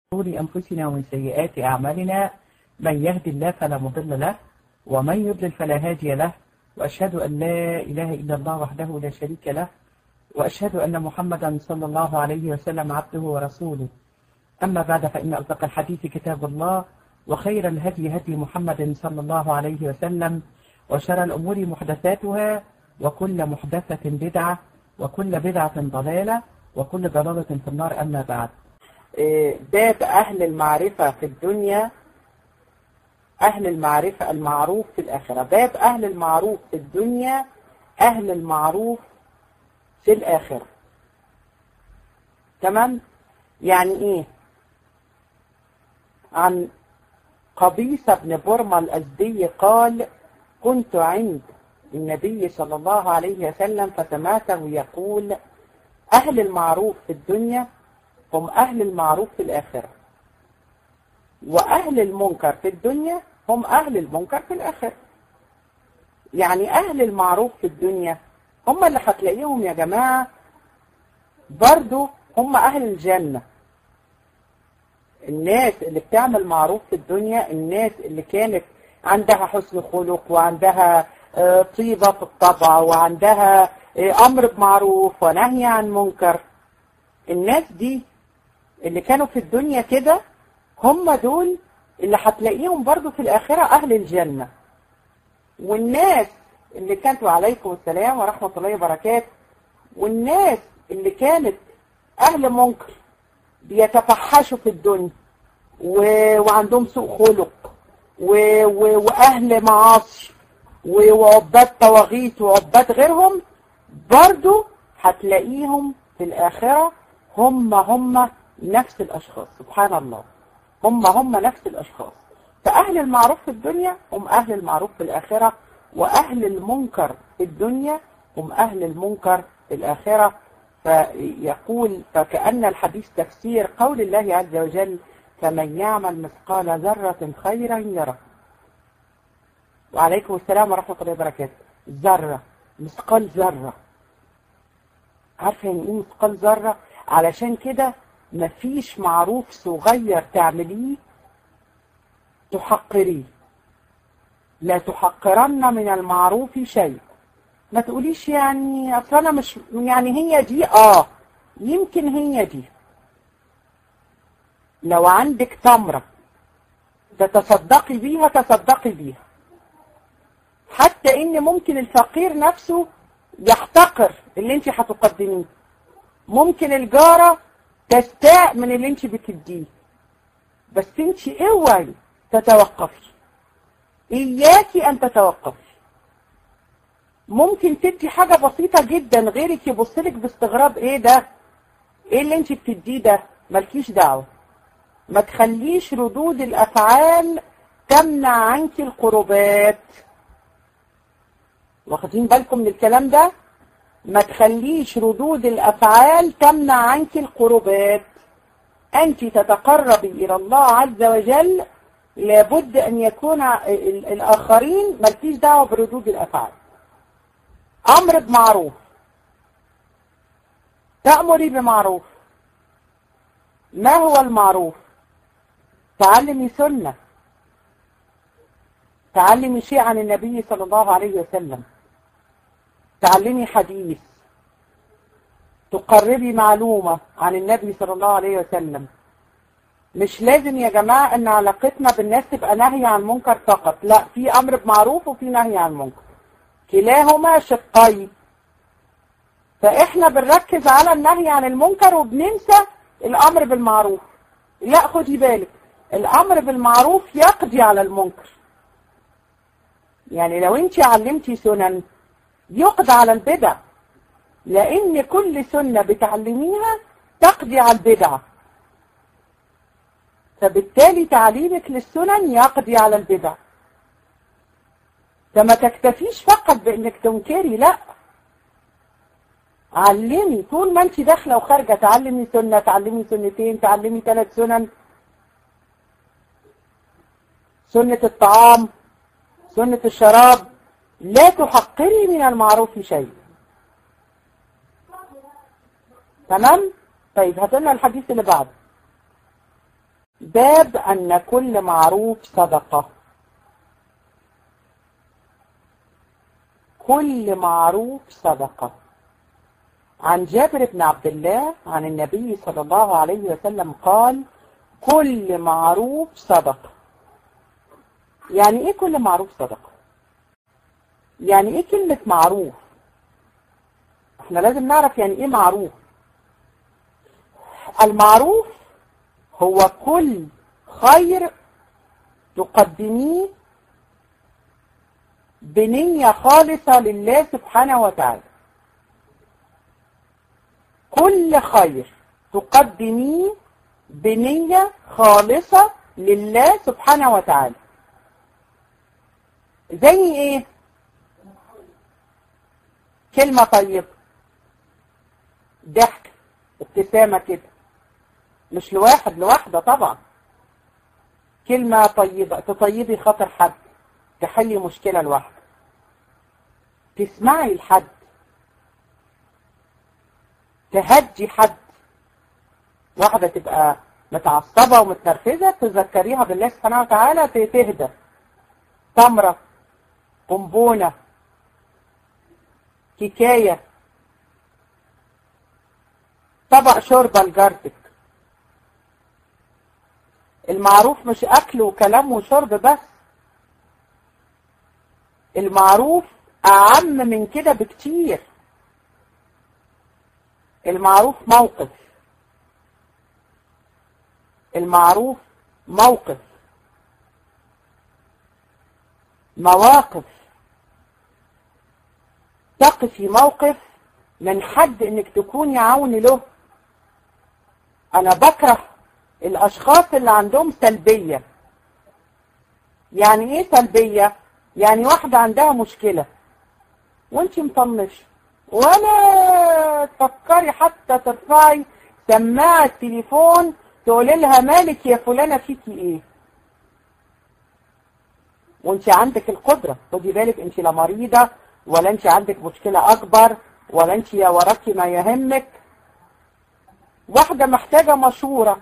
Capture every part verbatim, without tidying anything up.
شرور أنفسنا ومن سيئات أعمالنا من يهد الله فلا مضل له ومن يضلل فلا هادي له وأشهد أن لا إله إلا الله وحده لا شريك له وأشهد أن محمدا صلى الله عليه وسلم عبده ورسوله. أما بعد فإن أصدق الحديث كتاب الله وخير الهدي هدي محمد صلى الله عليه وسلم وشر الأمور محدثاتها وكل محدثة بدعة وكل بدعة ضلالة وكل ضلالة في النار. أما بعد، باب أهل المعرفة في الدنيا، أهل المعرفة المعروف في الآخرة. باب أهل المعروف في الدنيا، أهل المعروف في الآخرة. تمام؟ يعني إيه؟ عن قبيصة بن برمة الأزدي قال: كنت عند النبي صلى الله عليه وسلم فسمعته يقول: أهل المعروف في الدنيا هم أهل المعروف في الآخرة، وأهل المنكر في الدنيا هم أهل المنكر في الآخرة. يعني أهل المعروف في الدنيا هم اللي هتلاقيهم يا جماعة برضو هم أهل الجنة. الناس اللي بتعمل معروف في الدنيا، الناس اللي كانت عندها حسن خلق وعندها طيبة في الطبع وعندها أمر بمعروف ونهي عن منكر، الناس دي اللي كانوا في الدنيا كده هم دول اللي هتلاقيهم برضو في الآخرة أهل الجنة. والناس اللي كانت، وعليكم السلام ورحمة الله وبركاته، والناس اللي كانت أهل منكر بيتفحشوا في الدنيا و... وعندهم سوء خلق و... و... وأهل معاصي وعباد طواغيت وعباد غيرهم، برضو هتلاقيهم في الآخرة هم هم نفس الأشخاص. سبحان الله، هم هم نفس الأشخاص. فأهل المعروف في الدنيا هم أهل المعروف في الآخرة، وأهل المنكر في الدنيا هم أهل المنكر في الآخرة. فيقول: فكأن الحديث تفسير قول الله عز وجل: فمن يعمل مثقال ذرة خيرا يره. وعليكم السلام ورحمة الله وبركاته. ذرة، مثقال ذرة. عارفة يعني ايه مثقال ذرة؟ علشان كده مفيش معروف صغير تعمليه تحقريه. لا تحقرن من المعروف شيء. ما تقوليش يعني اصل انا مش يعني هي دي، اه يمكن هي دي. لو عندك تمرة تتصدقي بيها تصدقي بيها، حتى ان ممكن الفقير نفسه يحتقر اللي انت هتقدميه، ممكن الجارة تستاء من اللي انت بتديه، بس انت اوعي تتوقفي، اياكي ان تتوقفي. ممكن تدي حاجة بسيطة جدا غيرك يبصلك باستغراب: ايه ده؟ ايه اللي انت بتديه ده؟ مالكيش دعوة. ما تخليش ردود الافعال تمنع عنك القربات. واخدين بالكم من الكلام ده؟ ما تخليش ردود الافعال تمنع عنك القربات. انت تتقربي الى الله عز وجل، لابد ان يكون الاخرين مالكيش دعوة بردود الافعال. امر بمعروف، تأمري بمعروف. ما هو المعروف؟ تعلمي سنة، تعلمي شيء عن النبي صلى الله عليه وسلم، تعلمي حديث، تقربي معلومة عن النبي صلى الله عليه وسلم. مش لازم يا جماعة ان علاقتنا بالناس تبقى نهي عن منكر فقط، لا، في امر بمعروف وفي نهي عن منكر، كلاهما شقين. فاحنا بنركز على النهي عن المنكر وبننسى الامر بالمعروف. لا، خدي بالك، الامر بالمعروف يقضي على المنكر. يعني لو انت علمتي سنن يقضي على البدع، لان كل سنة بتعلميها تقضي على البدع، فبالتالي تعليمك للسنن يقضي على البدع. فما تكتفيش فقط بانك تنكري، لا، علمي. طول ما انت داخله وخارجه تعلمي سنه، تعلمي سنتين، تعلمي ثلاث سنن: سنه الطعام، سنه الشراب. لا تحقري من المعروف شيء. تمام؟ طيب هات لنا الحديث اللي بعده. باب أن كل معروف صدقة. كل معروف صدقة. عن جابر بن عبد الله عن النبي صلى الله عليه وسلم قال: كل معروف صدقة. يعني ايه كل معروف صدقة؟ يعني ايه كلمة معروف؟ احنا لازم نعرف يعني ايه معروف. المعروف هو كل خير تقدميه بنية خالصة لله سبحانه وتعالى. كل خير تقدميه بنية خالصة لله سبحانه وتعالى. زي ايه؟ كلمة طيبة، ضحك، ابتسامة كده، مش لواحد لواحدة طبعا. كلمة طيبة تطيبي خاطر حد، تحلي مشكلة لواحد، تسمعي لحد، تهدي حد. واحدة تبقى متعصبة ومتنرفزة تذكريها بالله سبحانه وتعالى تهدى. تمرة، بونبونة، كيكاية، طبق شوربة لجارتك. المعروف مش أكل وكلام وشرب بس، المعروف أعم من كده بكتير. المعروف موقف، المعروف موقف، مواقف. تقفي موقف من حد انك تكوني عون له. انا بكره الاشخاص اللي عندهم سلبية. يعني ايه سلبية؟ يعني واحدة عندها مشكلة وانتي مطنشة، ولا تفكري حتى ترفعي سماعة التليفون تقولي لها مالك يا فلانة فيكي ايه، وانتي عندك القدرة. خدي بالك، انتي لا مريضة ولا انتي عندك مشكلة اكبر ولا انتي يا وراكي ما يهمك. واحدة محتاجة مشورة،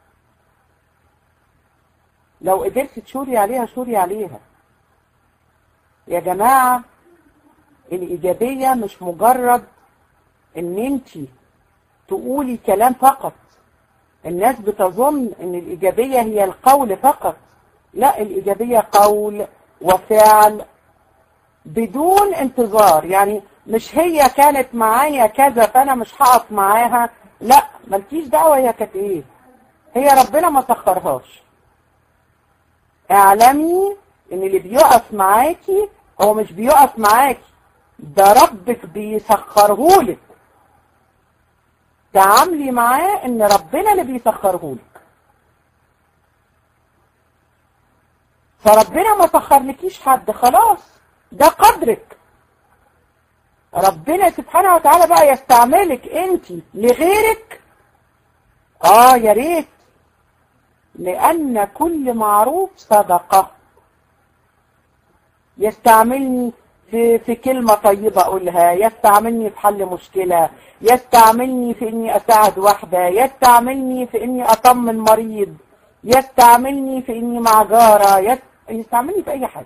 لو قدرت تشوري عليها شوري عليها. يا جماعة، الإيجابية مش مجرد ان انتي تقولي كلام فقط. الناس بتظن ان الإيجابية هي القول فقط. لا، الإيجابية قول وفعل بدون انتظار. يعني مش هي كانت معايا كذا فأنا مش هقف معاها. لا، مالكيش دعوة هي كانت ايه، هي ربنا ما سخرهاش. اعلمي ان اللي بيقف معاكي هو مش بيقف معاكي، ده ربك بيسخرهولك. تعاملي معاه ان ربنا اللي بيسخرهولك. فربنا ما سخرلكيش حد، خلاص ده قدرك. ربنا سبحانه وتعالى بقى يستعملك انت لغيرك. اه يا ريت، لان كل معروف صدقة. يستعملني في في كلمة طيبة اقولها، يستعملني في حل مشكلة، يستعملني في اني اساعد واحدة، يستعملني في اني اطمن مريض، يستعملني في اني مع جارة، يستعملني في اي حاجة.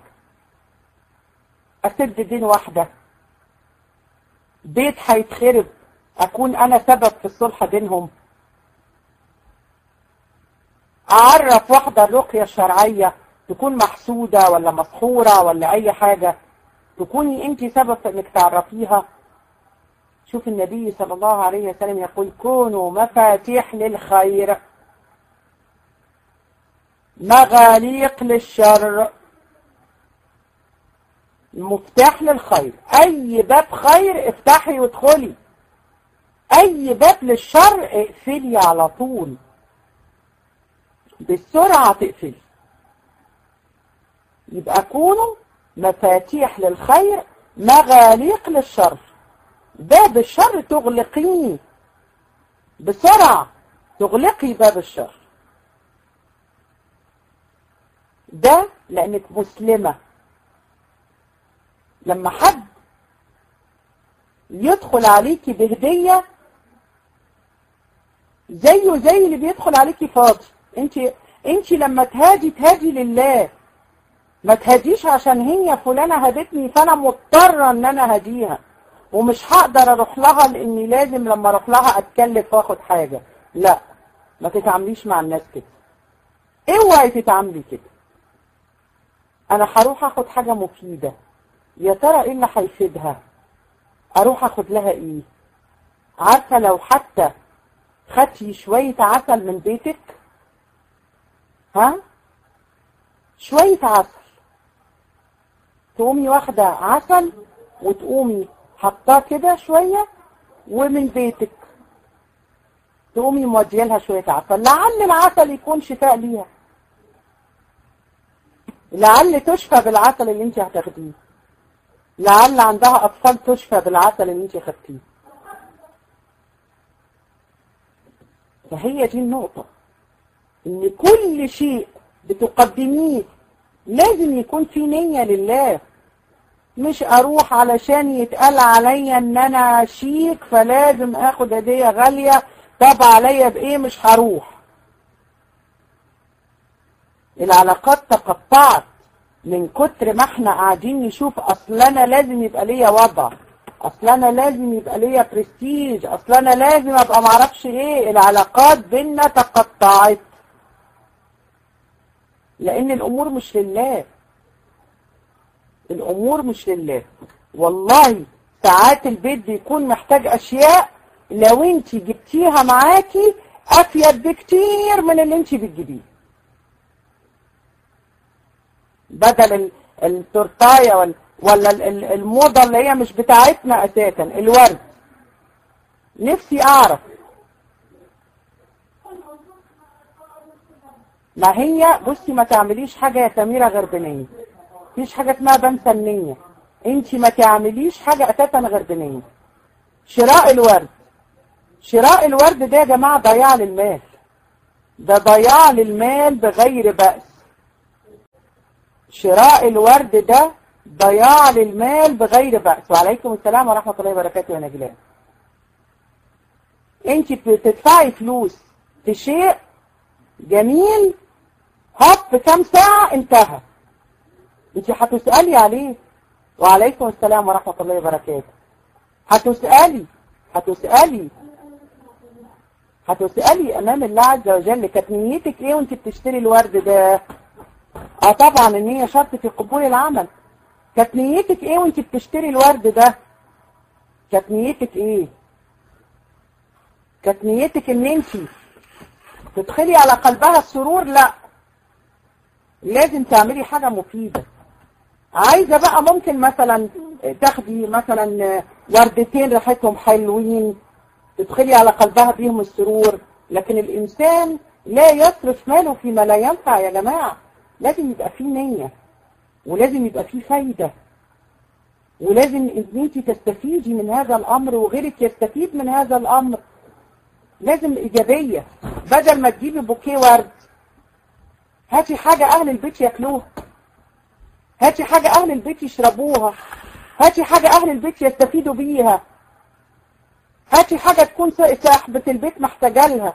اسد دين واحدة، بيت هيتخرب اكون انا سبب في الصلح بينهم. اعرف واحدة الرقية الشرعية تكون محسودة ولا مسحورة ولا اي حاجة، تكوني انت سبب في انك تعرفيها. شوف النبي صلى الله عليه وسلم يقول: كونوا مفاتيح للخير مغاليق للشر. المفتاح للخير، اي باب خير افتحي وادخلي، اي باب للشر اقفلي على طول، بالسرعة تقفلي. يبقى كونوا مفاتيح للخير مغاليق للشر. باب الشر تغلقيه بسرعة، تغلقي باب الشر. ده لأنك مسلمة. لما حد يدخل عليكي بهدية زيه زي اللي بيدخل عليكي فاضي. انت انت لما تهادي تهادي لله، ما تهديش عشان هي فلانة هدتني فانا مضطرة ان انا هديها ومش هقدر اروح لها لاني لازم لما اروح لها اتكلف واخد حاجة. لا، ما تتعامليش مع الناس كده، اوعي تتعاملي كده. انا هروح اخد حاجة مفيدة، يا ترى ايه اللي هيفيدها؟ اروح اخد لها ايه؟ عارفة لو حتى خدتي شوية عسل من بيتك، ها، شوية عسل، تقومي واخدة عسل وتقومي حطاه كده شوية ومن بيتك تقومي موديه لها شوية عسل، لعل العسل يكون شفاء ليها، لعل تشفى بالعسل اللي انت هتاخديه، لعل عندها اطفال تشفى بالعسل اللي انت خدتيه. فهي دي النقطة، ان كل شيء بتقدميه لازم يكون في نية لله، مش اروح علشان يتقال عليا ان انا شيك فلازم اخد هدية غالية، طب عليا بايه مش هروح. العلاقات تقطعت من كتر ما احنا قاعدين نشوف اصل انا لازم يبقى ليا وضع، اصل انا لازم يبقى ليا برستيج، اصل انا لازم ابقى معرفش ايه. العلاقات بينا تقطعت لان الامور مش لله، الامور مش لله. والله ساعات البيت بيكون محتاج اشياء لو انت جبتيها معاكي افيد بكتير من اللي انت بتجيبيه. بدل التورتايه ولا الموضه اللي هي مش بتاعتنا اساسا، الورد، نفسي اعرف. ما هي بصي ما تعمليش حاجه يا سميره غير بنيه، مفيش حاجه اسمها بنسى النيه، انت ما تعمليش حاجه اساسا غير بنيه. شراء الورد، شراء الورد ده يا جماعه ضياع للمال، ده ضياع للمال بغير بأس. شراء الورد ده ضياع للمال بغير بأس. وعليكم السلام ورحمة الله وبركاته يا نجلاء. انت بتدفعي فلوس في شيء جميل، هاب في كام ساعة انتهى، انت هتسألي عليه. وعليكم السلام ورحمة الله وبركاته. هتسألي هتسألي هتسألي امام الله عز وجل كانت نيتك ايه وانت بتشتري الورد ده؟ اه طبعا ان هي شرط في قبول العمل. كانت نيتك ايه وانت بتشتري الورد ده؟ كانت نيتك ايه؟ كانت نيتك ان انت تدخلي على قلبها السرور؟ لا، لازم تعملي حاجة مفيدة. عايزة بقى ممكن مثلا تاخدي مثلا وردتين ريحتهم حلوين تدخلي على قلبها بيهم السرور، لكن الانسان لا يصرف ماله فيما لا ينفع يا جماعة. لازم يبقى فيه نية، ولازم يبقى فيه فايدة، ولازم ان انت تستفيدي من هذا الامر وغيرك يستفيد من هذا الامر. لازم ايجابية، بدل ما تجيبي بوكيه ورد هاتي حاجة اهل البيت ياكلوها، هاتي حاجة اهل البيت يشربوها، هاتي حاجة اهل البيت يستفيدوا بيها، هاتي حاجة تكون صاحبة البيت محتاجة لها.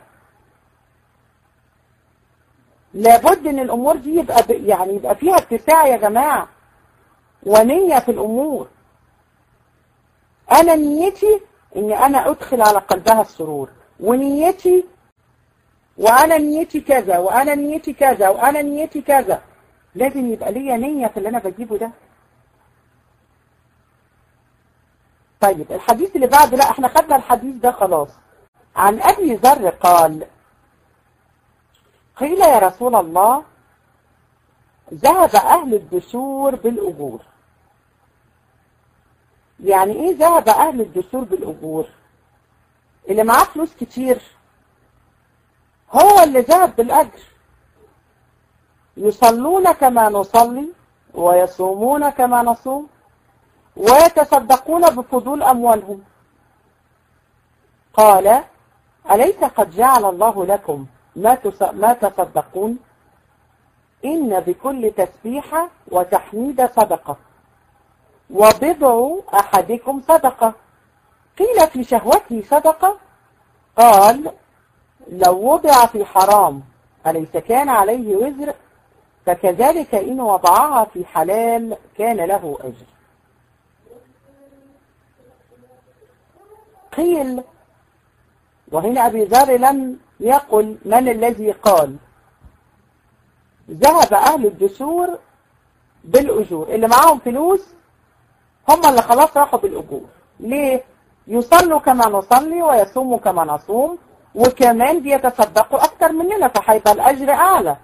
لابد ان الامور دي يبقى يعني يبقى فيها اتساع يا جماعة ونية في الامور. انا نيتي اني انا ادخل على قلبها السرور، ونيتي وانا نيتي كذا وانا نيتي كذا وانا نيتي كذا. لازم يبقى ليا نية في اللي انا بجيبه ده. طيب الحديث اللي بعده، لا احنا خدنا الحديث ده خلاص. عن ابي ذر قال: قيل يا رسول الله ذهب اهل الدثور بالاجور. يعني ايه ذهب اهل الدثور بالاجور؟ اللي معاه فلوس كتير هو اللي ذهب بالاجر. يصلون كما نصلي ويصومون كما نصوم ويتصدقون بفضول اموالهم. قال: أليس قد جعل الله لكم ما ما تصدقون؟ إن بكل تسبيحة وتحميد صدقة، وبضع أحدكم صدقة. قيل: في شهوته صدقة؟ قال: لو وضع في حرام أليس كان عليه وزر؟ فكذلك إن وضعها في حلال كان له أجر. قيل، وهنا أبي ذر لم يقل من الذي قال، ذهب أهل الدثور بالأجور، اللي معاهم فلوس هم اللي خلاص راحوا بالأجور. ليه؟ يصلوا كما نصلي ويصوموا كما نصوم، وكمان بيتصدقوا أكتر مننا، فهيبقى الأجر أعلى.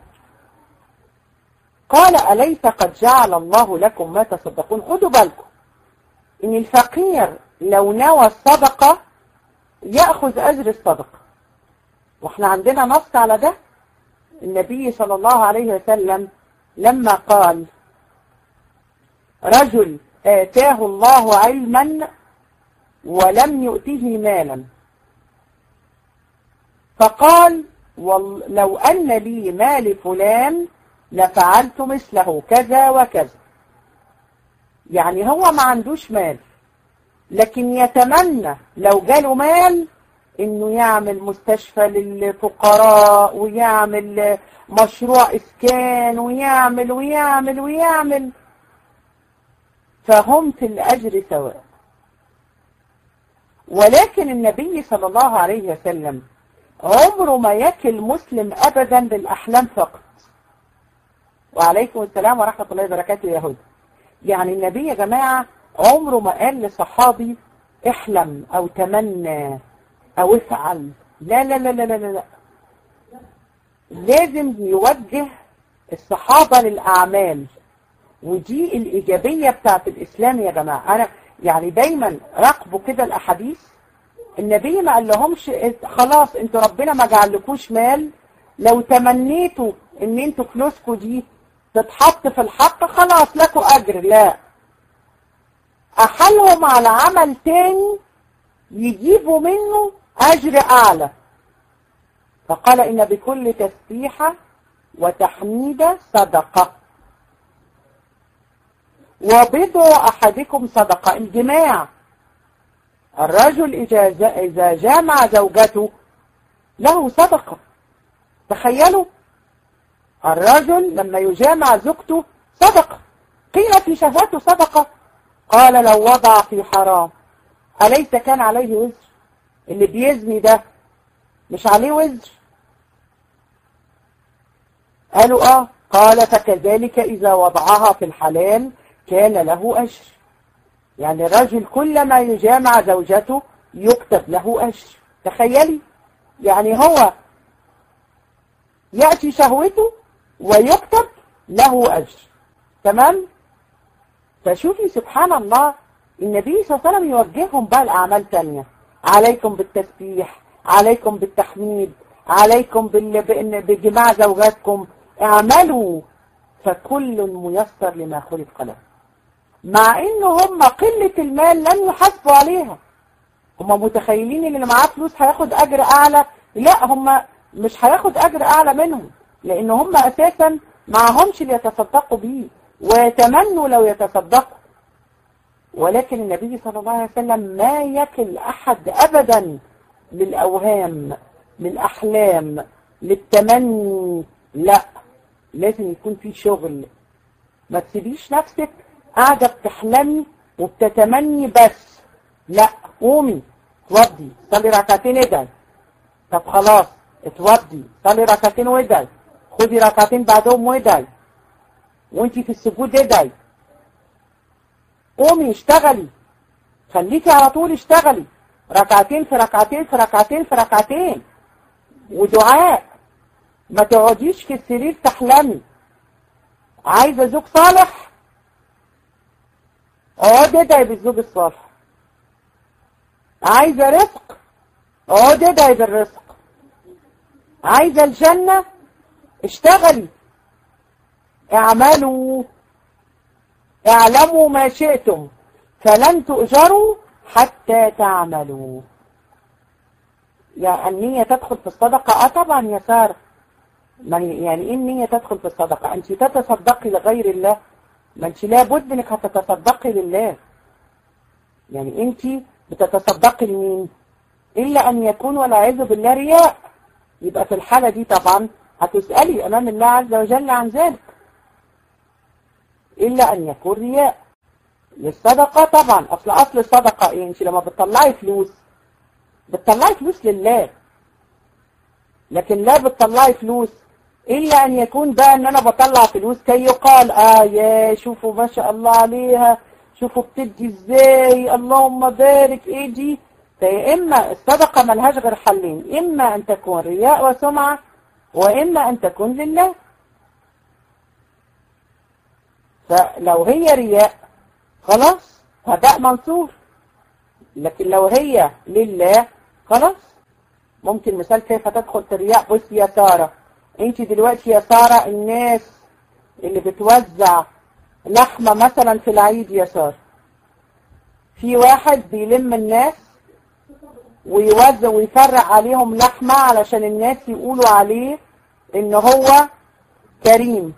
قال أليس قد جعل الله لكم ما تصدقون؟ خدوا بالكم إن الفقير لو نوى الصدقة يأخذ أجر الصدقة، وإحنا عندنا نص على ده. النبي صلى الله عليه وسلم لما قال رجل آتاه الله علما ولم يؤته مالا، فقال لو أن لي مال فلان لفعلت مثله كذا وكذا. يعني هو ما عندوش مال، لكن يتمنى لو جاله مال انه يعمل مستشفى للفقراء ويعمل مشروع اسكان ويعمل ويعمل ويعمل، فهم في الاجر سواء. ولكن النبي صلى الله عليه وسلم عمره ما يكل مسلم ابدا بالاحلام فقط. وعليكم السلام ورحمة الله وبركاته يا هدى. يعني النبي يا جماعة عمره ما قال لصحابي احلم او تمنى او افعل، لا لا لا لا لا لا. لازم يوجه الصحابة للأعمال، ودي الإيجابية بتاعت الإسلام يا جماعة. أنا يعني دايما راقبوا كده الأحاديث. النبي ما قال لهمش خلاص انتوا ربنا ما جعلكوش مال، لو تمنيتوا ان انتوا فلوسكوا دي تتحط في الحق خلاص لكوا أجر، لا، أحلهم على عمل تاني يجيبوا منه أجر أعلى. فقال إن بكل تسبيحة وتحميدة صدقة، وبضع أحدكم صدقة. الجماع، الرجل إذا جامع زوجته له صدقة. تخيلوا الرجل لما يجامع زوجته صدقة. قيل في شهوته صدقة، قال لو وضع في حرام أليس كان عليه وزر؟ اللي بيزني ده مش عليه وزر؟ قالوا آه. قال فكذلك إذا وضعها في الحلال كان له أجر. يعني الرجل كلما يجامع زوجته يكتب له أجر. تخيلي، يعني هو يأتي شهوته ويكتب له أجر. تمام؟ فشوفي سبحان الله، النبي صلى الله عليه وسلم يوجههم بقى الأعمال تانية. عليكم بالتسبيح، عليكم بالتحميد، عليكم بجماع زوجاتكم، اعملوا فكل ميسر لما خلق له. مع ان هم قلة المال لن يحاسبوا عليها. هم متخيلين ان اللي معاه فلوس هياخد اجر اعلى، لا، هم مش هياخد اجر اعلى منهم، لان هم اساسا معهمش اللي يتصدقوا بيه ويتمنوا لو يتصدقوا. ولكن النبي صلى الله عليه وسلم ما يكل احد ابدا للاوهام، للاحلام، للتمني، لا، لازم يكون في شغل. ما تسيبيش نفسك قاعدة بتحلمي وبتتمني بس، لا، قومي اتوضي صلي ركعتين ادعي. طب خلاص اتوضي صلي ركعتين وادعي، خدي ركعتين بعدهم وادعي، وانتي في السجود ادعي. قومي اشتغلي، خليكي على طول اشتغلي، ركعتين في ركعتين في ركعتين في ركعتين ودعاء. ما تقعديش في السرير تحلمي. عايزة زوج صالح، اقعد ادعي بالزوج الصالح. عايزة رزق، اقعد ادعي بالرزق. عايزة الجنة، اشتغلي. اعملوا اعلموا ما شئتم فلن تؤجروا حتى تعملوا. يعني النية تدخل في الصدقة؟ اه طبعا يا سارة. يعني ايه النية تدخل في الصدقة؟ انت تتصدقي لغير الله، ما انت لابد انك هتتصدقي لله. يعني انت بتتصدقي لمين؟ الا ان يكون والعياذ بالله رياء، يبقى في الحالة دي طبعا هتسألي أمام الله عز وجل عن ذلك، إلا أن يكون رياء. للصدقة طبعا، أصل أصل الصدقة إيه؟ أنت لما بتطلعي فلوس بتطلعي فلوس لله، لكن لا بتطلعي فلوس إلا أن يكون بقى أن أنا بطلع فلوس كي يقال آه يا شوفوا ما شاء الله عليها، شوفوا بتدي إزاي، اللهم بارك. إيه دي؟ فيا إما الصدقة ملهاش غير حلين، إما أن تكون رياء وسمعة، وإما أن تكون لله. فلو هي رياء خلاص هداء منصور، لكن لو هي لله خلاص. ممكن مثال كيف تدخل في الرياء. بص يا سارة، انت دلوقتي يا سارة الناس اللي بتوزع لحمة مثلا في العيد يا سارة، في واحد بيلم الناس ويوزع ويفرق عليهم لحمة علشان الناس يقولوا عليه ان هو كريم.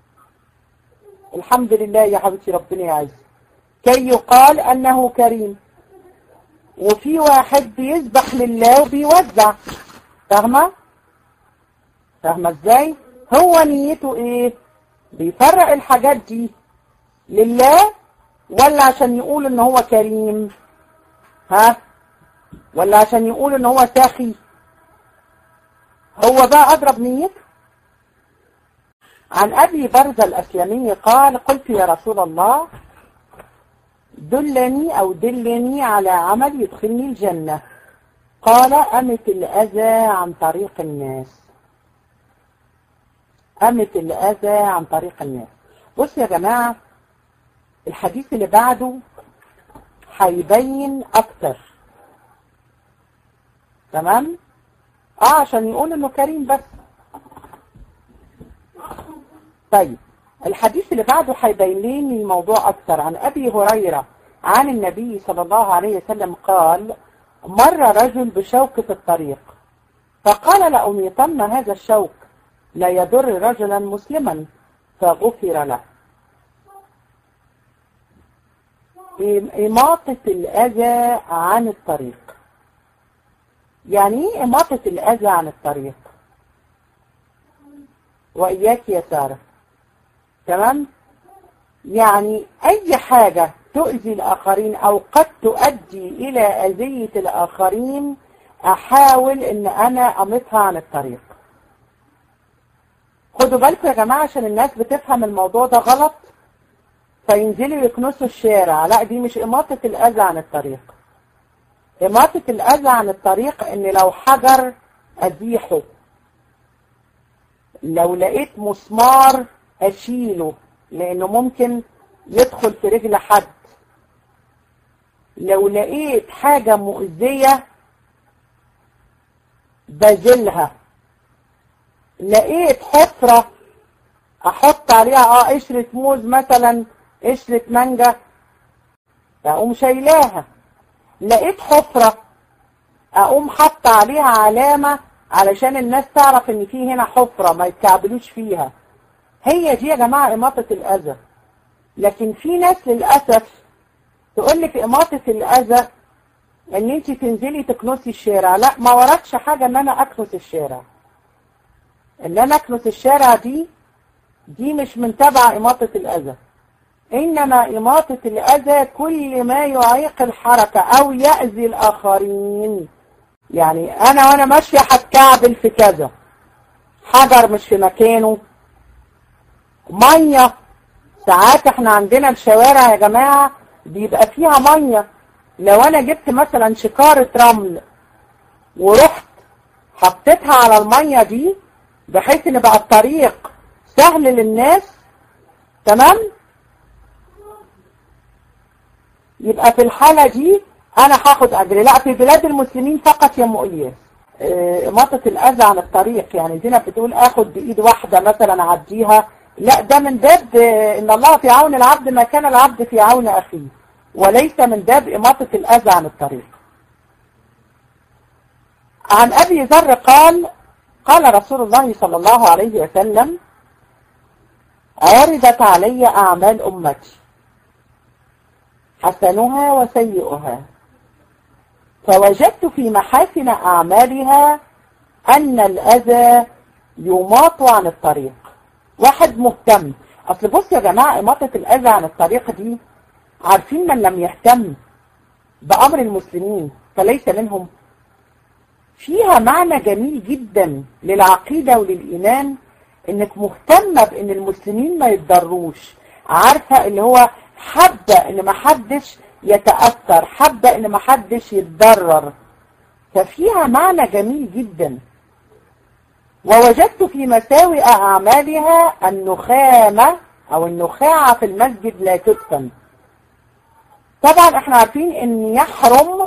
الحمد لله يا حبيبتي، ربنا يعز، كي يقال انه كريم. وفي واحد بيذبح لله وبيوزع. فاهمة؟ فاهمة ازاي؟ هو نيته ايه؟ بيفرق الحاجات دي لله ولا عشان يقول ان هو كريم؟ ها؟ ولا عشان يقول ان هو ساخي؟ هو بقى اضرب نيته. عن ابي برزة الاسلمي قال: قلت يا رسول الله دلني او دلني على عمل يدخلني الجنة. قال: أمت الأذى عن طريق الناس. أمت الأذى عن طريق الناس. بص يا جماعة، الحديث اللي بعده هيبين أكتر. تمام؟ آه عشان يقول إنه كريم بس. طيب الحديث اللي بعده هيبين لي الموضوع أكتر. عن أبي هريرة عن النبي صلى الله عليه وسلم قال: مر رجل بشوك في الطريق فقال: لأميطن هذا الشوك لا يضر رجلا مسلما، فغفر له. إماطة الأذى عن الطريق. يعني ايه إماطة الأذى عن الطريق؟ وإياك يا سارة. تمام؟ يعني أي حاجة تؤذي الآخرين أو قد تؤدي إلى أذية الآخرين أحاول إن أنا أمطها عن الطريق. خدوا بالكم يا جماعة عشان الناس بتفهم الموضوع ده غلط فينزلوا يكنسوا الشارع. لا، دي مش إماطة الأذى عن الطريق. إماطة الأذى عن الطريق إن لو حجر أزيحه، لو لقيت مسمار أشيله لأنه ممكن يدخل في رجل حد، لو لقيت حاجة مؤذية بزلها، لقيت حفرة احط عليها اه قشرة موز مثلا، قشرة مانجا، اقوم شايلاها. لقيت حفرة اقوم حط عليها علامة علشان الناس تعرف ان في هنا حفرة ما يتكعبلوش فيها. هي دي يا جماعة إماطة الأذى. لكن في ناس للأسف تقول لك إماطة الأذى ان انت تنزلي تكنسي الشارع. لا، ما وراكش حاجة ان انا اكنس الشارع. ان انا اكنس الشارع دي دي مش من تبع إماطة الأذى. انما إماطة الأذى كل ما يعيق الحركة او يأذي الآخرين. يعني انا وانا ماشية هتكعبل في كذا، حجر مش في مكانه، مية. ساعات احنا عندنا الشوارع يا جماعة بيبقى فيها مية. لو انا جبت مثلا شكارة رمل ورحت حطيتها على المية دي بحيث ان بقى الطريق سهل للناس، تمام، يبقى في الحالة دي انا هاخد اجر. لا، في بلاد المسلمين فقط يا مؤلية إماطة الأذى عن الطريق. يعني دينا بتقول اخد بإيد واحدة مثلا اعديها، لا، ده من باب ان الله في عون العبد ما كان العبد في عون اخيه، وليس من باب إماطة الأذى عن الطريق. عن أبي ذر قال: قال رسول الله صلى الله عليه وسلم: عرضت علي أعمال أمتي حسنها وسيئها، فوجدت في محاسن أعمالها أن الأذى يماطوا عن الطريق. واحد مهتم، اصل بص يا جماعة اماطة الاذى عن الطريق دي، عارفين من لم يهتم بامر المسلمين فليس منهم، فيها معنى جميل جدا للعقيدة وللإيمان، انك مهتمة بان المسلمين ما يتضروش، عارفة اللي هو حابة ان ما حدش يتأثر، حابة ان ما حدش يتضرر، ففيها معنى جميل جدا. ووجدت في مساوئ أعمالها النخامة أو النخاعة في المسجد لا تدفن. طبعا احنا عارفين ان يحرم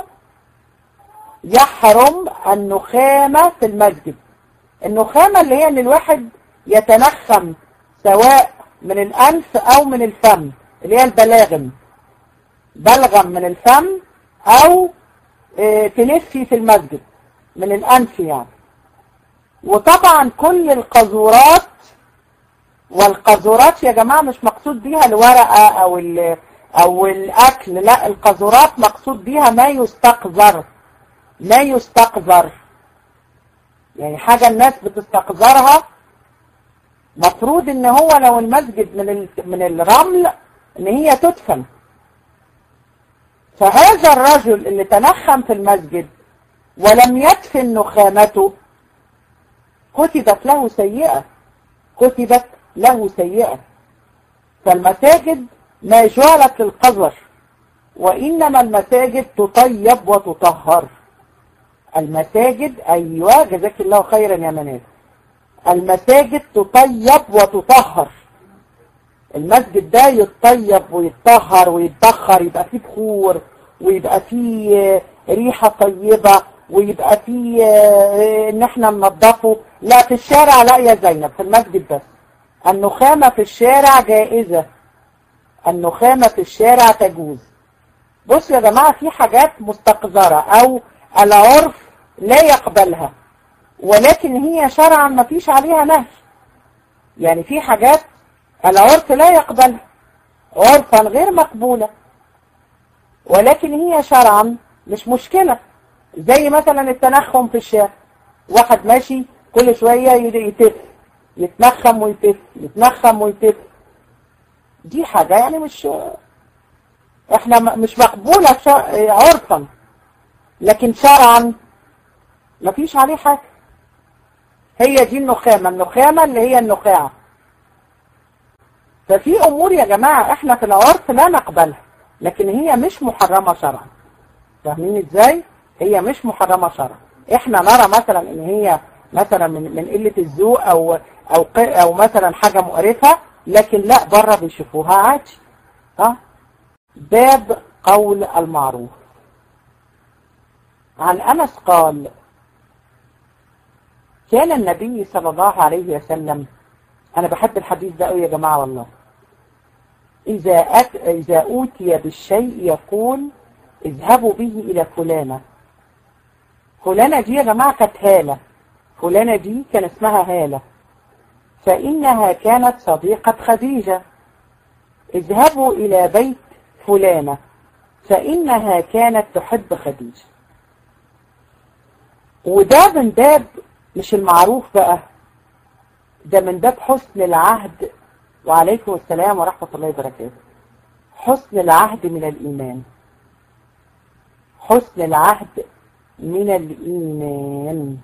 يحرم النخامة في المسجد. النخامة اللي هي ان الواحد يتنخم سواء من الأنف أو من الفم، اللي هي البلاغم، بلغم من الفم أو اه تنفي في المسجد من الأنف يعني. وطبعا كل القذورات، والقذورات يا جماعة مش مقصود بيها الورقة أو, أو الأكل، لا، القذورات مقصود بيها ما يستقذر، ما يستقذر يعني حاجة الناس بتستقذرها. مفروض ان هو لو المسجد من من الرمل ان هي تدفن. فهذا الرجل اللي تنخم في المسجد ولم يدفن نخامته كتبت له سيئة، كتبت له سيئة. فالمساجد ما جعلت للقذر، وإنما المساجد تطيب وتطهر. المساجد، أيوة جزاك الله خيرا يا منال، المساجد تطيب وتطهر. المسجد ده يتطيب ويتطهر ويتبخر، يبقى فيه بخور ويبقى فيه ريحة طيبة ويبقى فيه ان احنا ننظفه. لا في الشارع لا يا زينب، في المسجد بس. النخامة في الشارع جائزة، النخامة في الشارع تجوز. بص يا جماعة، في حاجات مستقذرة او العرف لا يقبلها، ولكن هي شرعا ما فيش عليها نهي. يعني في حاجات العرف لا يقبلها عرفا غير مقبولة، ولكن هي شرعا مش مشكلة. زي مثلا التنخم في الشارع، واحد ماشي كل شوية يتف، يتنخم ويتف، يتنخم ويتف، دي حاجة يعني مش احنا مش مقبولة عرفا، لكن شرعا مفيش عليه حاجة. هي دي النخامة، النخامة اللي هي النخاعة. ففي امور يا جماعة احنا في العرف لا نقبلها، لكن هي مش محرمة شرعا. فاهمين ازاي؟ هي مش محرمة شرعا. احنا نرى مثلا ان هي مثلا من, من قلة الذوق او او او مثلا حاجة مقرفة، لكن لا، بره بيشوفوها عادي. ها؟ باب قول المعروف. عن أنس قال: كان النبي صلى الله عليه وسلم، أنا بحب الحديث ده قوي يا جماعة والله، إذا أت... إذا أوتي بالشيء يقول: اذهبوا به إلى فلانة. فلانة دي يا جماعة كانت هالة، فلانة دي كان اسمها هالة، فإنها كانت صديقة خديجة. اذهبوا إلى بيت فلانة فإنها كانت تحب خديجة. وده من باب مش المعروف بقى، ده من باب حسن العهد. وعليكم السلام ورحمة الله وبركاته. حسن العهد من الإيمان، حسن العهد من الإيمان.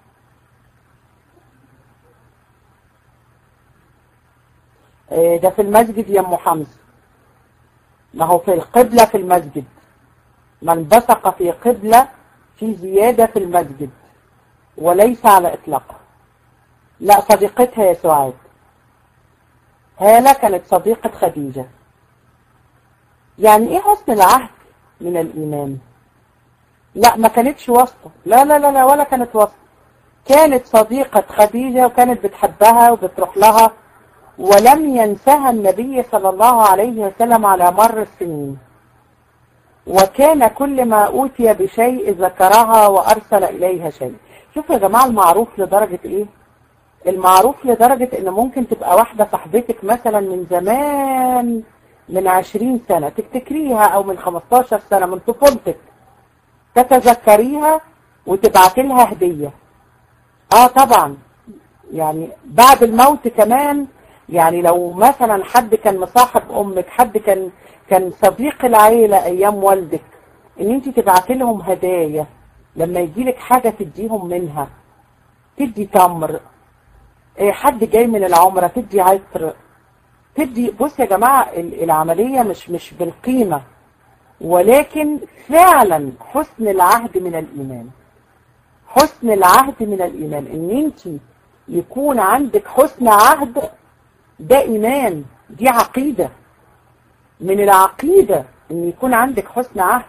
ده في المسجد يا أم حمزة، ما هو في القبلة في المسجد، من بصق في قبلة في زيادة في المسجد وليس على إطلاقها. لا، صديقتها يا سعاد، هالة كانت صديقة خديجة. يعني ايه حسن العهد من الإيمان؟ لا، ما كانتش واسطة، لا لا لا لا، ولا كانت واسطة، كانت صديقة خديجة وكانت بتحبها وبتروح لها، ولم ينسها النبي صلى الله عليه وسلم على مر السنين. وكان كل ما أوتي بشيء ذكرها وأرسل إليها شيء. شوفوا يا جماعة المعروف لدرجة إيه؟ المعروف لدرجة إن ممكن تبقى واحدة صاحبتك مثلا من زمان، من عشرين سنة تفتكريها، أو من خمستاشر سنة من طفولتك تتذكريها وتبعت لها هدية. آه طبعا يعني بعد الموت كمان، يعني لو مثلا حد كان مصاحب امك، حد كان كان صديق العيلة ايام والدك، ان انت تبعتي لهم هدايا، لما يجيلك حاجة تديهم منها، تدي تمر، حد جاي من العمرة تدي عطر، تدي. بص يا جماعة العملية مش مش بالقيمة، ولكن فعلا حسن العهد من الإيمان. حسن العهد من الإيمان، ان انت يكون عندك حسن عهد، ده إيمان، دي عقيدة من العقيدة، ان يكون عندك حسن عهد.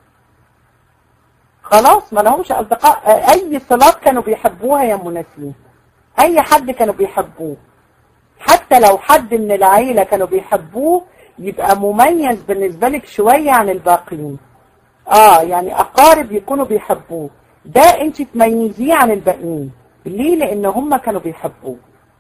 خلاص ما لهمش أصدقاء، أي صلاة كانوا بيحبوها يا مناسبين، أي حد كانوا بيحبوه، حتى لو حد من العيلة كانوا بيحبوه يبقى مميز بالنسبة لك شوية عن الباقيين. آه يعني أقارب يكونوا بيحبوه، ده أنت تميزيه عن الباقيين. ليه؟ لأن هم كانوا بيحبوه.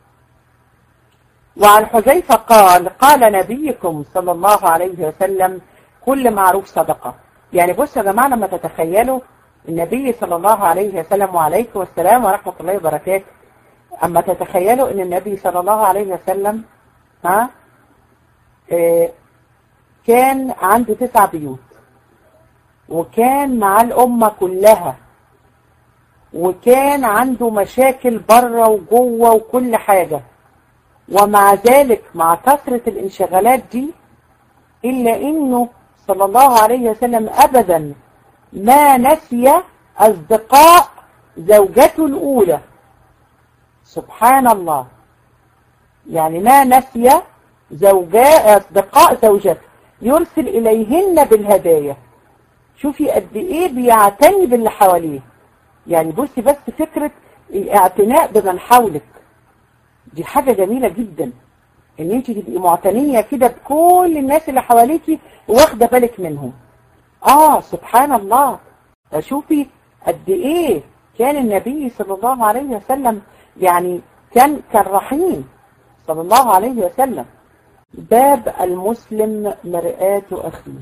وعن حذيفة قال قال نبيكم صلى الله عليه وسلم كل معروف صدقة. يعني بصوا يا جماعة لما تتخيلوا النبي صلى الله عليه وسلم، وعليكم السلام ورحمة الله وبركاته، أما تتخيلوا أن النبي صلى الله عليه وسلم ها إيه كان عنده تسع بيوت، وكان مع الأمة كلها، وكان عنده مشاكل بره وجوه وكل حاجة، ومع ذلك مع كثرة الانشغالات دي إلا إنه صلى الله عليه وسلم أبدا ما نسي أصدقاء زوجته الأولى. سبحان الله، يعني ما نسي زوجاء أصدقاء زوجته، يرسل إليهن بالهدايا. شوفي قد إيه بيعتني باللي حواليه. يعني بصي بس فكرة الاعتناء بمن حولك دي حاجة جميلة جدا، ان انت تبقي معتنية كده بكل الناس اللي حواليكي واخدة بالك منهم. اه سبحان الله. فشوفي قد ايه كان النبي صلى الله عليه وسلم يعني كان كان رحيم صلى الله عليه وسلم. باب المسلم مرآة أخيه.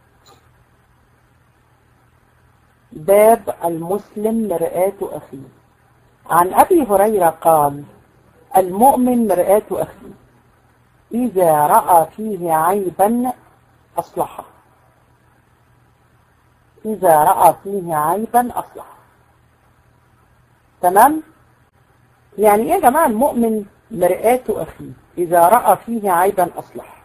باب المسلم مرآة أخيه. عن أبي هريرة قال المؤمن مرآة أخيه إذا رأى فيه عيبا أصلحه. إذا رأى فيه عيبا أصلحه. تمام؟ يعني إيه يا جماعة المؤمن مرآة أخيه؟ إذا رأى فيه عيبا أصلحه.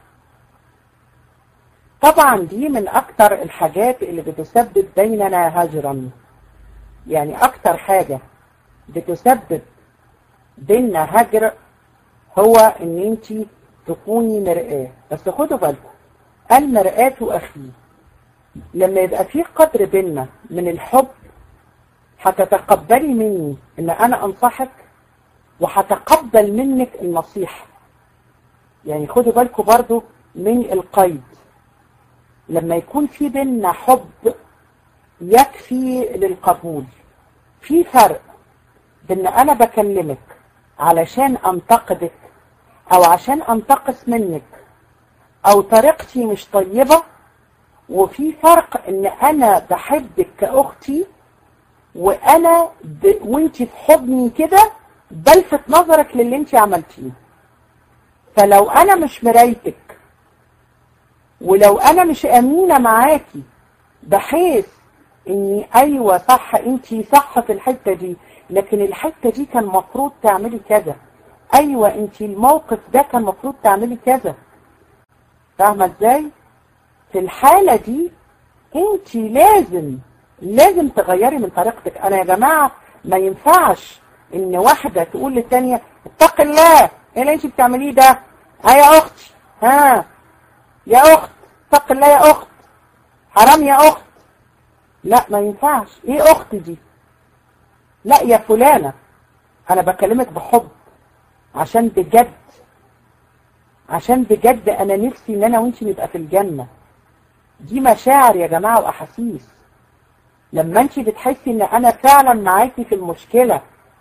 طبعا دي من أكتر الحاجات اللي بتسبب بيننا هجرا. يعني أكتر حاجة بتسبب بيننا هجر هو إن أنت تكوني مرآة. بس خدوا بالكم، المرآة أخيه لما يبقى في قدر بيننا من الحب هتتقبلي مني إن أنا أنصحك، وهتقبل منك النصيحة. يعني خدوا بالكم برضو من القيد. لما يكون في بيننا حب يكفي للقبول. في فرق بين أنا بكلمك علشان أنتقدك أو عشان أنتقص منك أو طريقتي مش طيبة، وفي فرق إن أنا بحبك كأختي وأنا ب... وانتي في حضني كده بلفت نظرك للي انتي عملتيه. فلو أنا مش مرايتك، ولو أنا مش أمينة معاكي بحيث إني أيوة صح انتي صح في الحتة دي، لكن الحتة دي كان مفروض تعملي كذا، أيوة انتي الموقف ده كان مفروض تعملي كذا. فاهمة ازاي؟ في الحالة دي انتي لازم لازم تغيري من طريقتك. أنا يا جماعة ما ينفعش إن واحدة تقول للتانية اتق الله، ايه اللي انتي بتعمليه ده؟ ها يا أختي، ها يا أخت اتق الله يا أخت، حرام يا أخت. لا ما ينفعش. ايه أختي دي؟ لا يا فلانة، أنا بكلمك بحب، عشان بجد عشان بجد أنا نفسي إن أنا وإنتي نبقى في الجنة. دي مشاعر يا جماعة وأحاسيس. لما إنتي بتحسي إن أنا فعلا معاكي في المشكلة.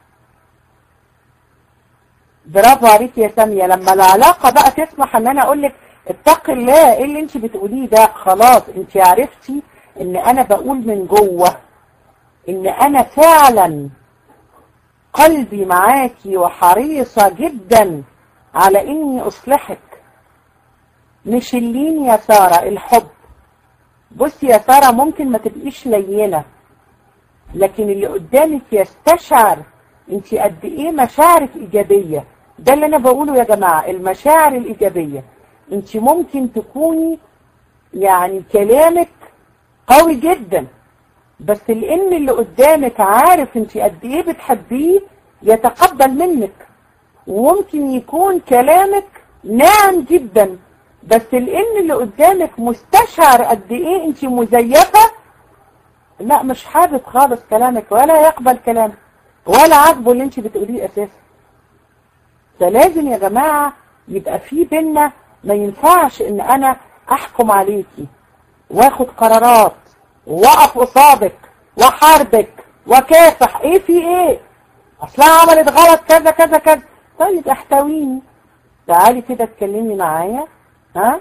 برافو عليك يا سامية. لما العلاقة بقى تسمح إن أنا أقولك اتق الله، إيه اللي إنتي بتقوليه ده؟ خلاص إنتي عرفتي إن أنا بقول من جوه إن أنا فعلا قلبي معاكي وحريصة جدا على اني اصلحك. مش اللين يا سارة، الحب. بصي يا سارة، ممكن ما تبقيش لينة، لكن اللي قدامك يستشعر انت قد ايه مشاعرك ايجابية. ده اللي انا بقوله يا جماعة، المشاعر الايجابية. انت ممكن تكوني يعني كلامك قوي جدا، بس لان اللي قدامك عارف انت قد ايه بتحبيه يتقبل منك. وممكن يكون كلامك ناعم جدا، بس لان اللي قدامك مستشعر قد ايه انت مزيفة، لا مش حابب خالص كلامك ولا يقبل كلامك ولا عاجبه اللي انت بتقوليه اساسا. فلازم يا جماعة يبقى في بينا، ما ينفعش ان انا احكم عليكي واخد قرارات واقف قصادك وحاربك وكافح. ايه في ايه؟ اصلها عملت غلط كذا كذا كذا. طيب احتويني، تعالي كده اتكلمي معايا. ها؟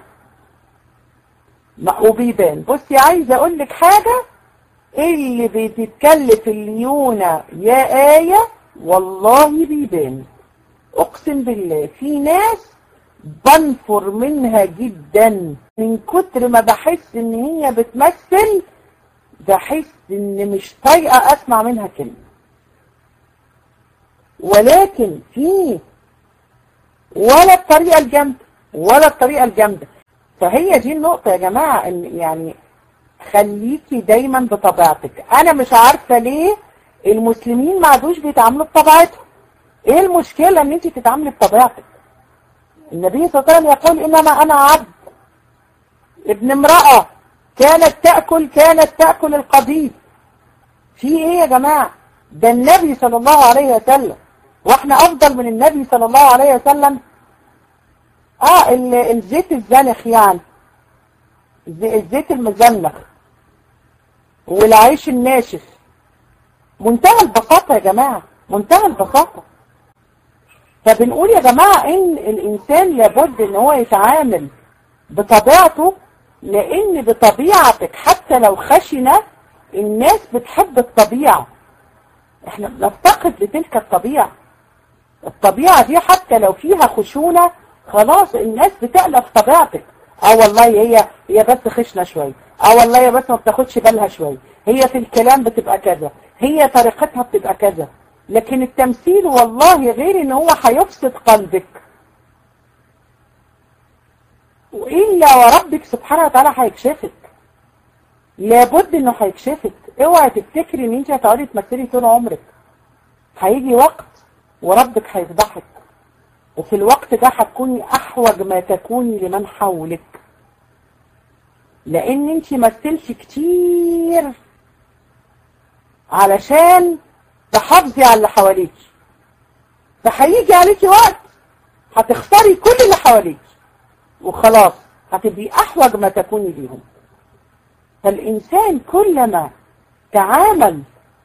وبيبان. بصي عايزه اقول لك حاجه، اللي بتتكلف الليونه يا آية والله بيبان. اقسم بالله في ناس بنفر منها جدا من كتر ما بحس ان هي بتمثل، بحس ان مش طايقه اسمع منها كلمه. ولكن في ولا الطريقه الجامده ولا الطريقه الجامده. فهي دي النقطه يا جماعه، ان يعني خليكي دايما بطبيعتك. انا مش عارفه ليه المسلمين ما عادوش بيتعاملوا بطبيعتهم. ايه المشكله ان انت تتعاملي بطبيعتك؟ النبي صلى الله عليه وسلم يقول انما انا عبد ابن امرأة كانت تأكل كانت تأكل القضيب. في ايه يا جماعة؟ ده النبي صلى الله عليه وسلم، واحنا افضل من النبي صلى الله عليه وسلم. اه الزيت الزنخ، يعني الزيت المزنخ والعيش الناشف. منتهى البساطة يا جماعة، منتهى البساطة. فبنقول يا جماعة ان الانسان لابد ان هو يتعامل بطبيعته، لان بطبيعتك حتى لو خشنة الناس بتحب الطبيعة. احنا بنفتقد لتلك الطبيعة. الطبيعة دي حتى لو فيها خشونة خلاص الناس بتألف طبيعتك. اه والله هي هي بس خشنة شوية، اه والله هي بس ما بتاخدش بالها شوية، هي في الكلام بتبقى كذا، هي طريقتها بتبقى كذا. لكن التمثيل والله غير ان هو هيبسط قلبك، وإلا وربك سبحانه وتعالى هيكشفك. لابد انه هيكشفك. اوعي تفتكري ان انت هتقعدي تمثلي طول عمرك. هيجي وقت وربك هيفضحك، وفي الوقت ده هتكوني احوج ما تكوني لمن حولك، لان انت مثلتي كتير علشان تحافظي على اللي حواليكي. فهيجي عليكي وقت هتخسري كل اللي حواليكي وخلاص هتبقي احوج ما تكوني ليهم. فالانسان كلما تعامل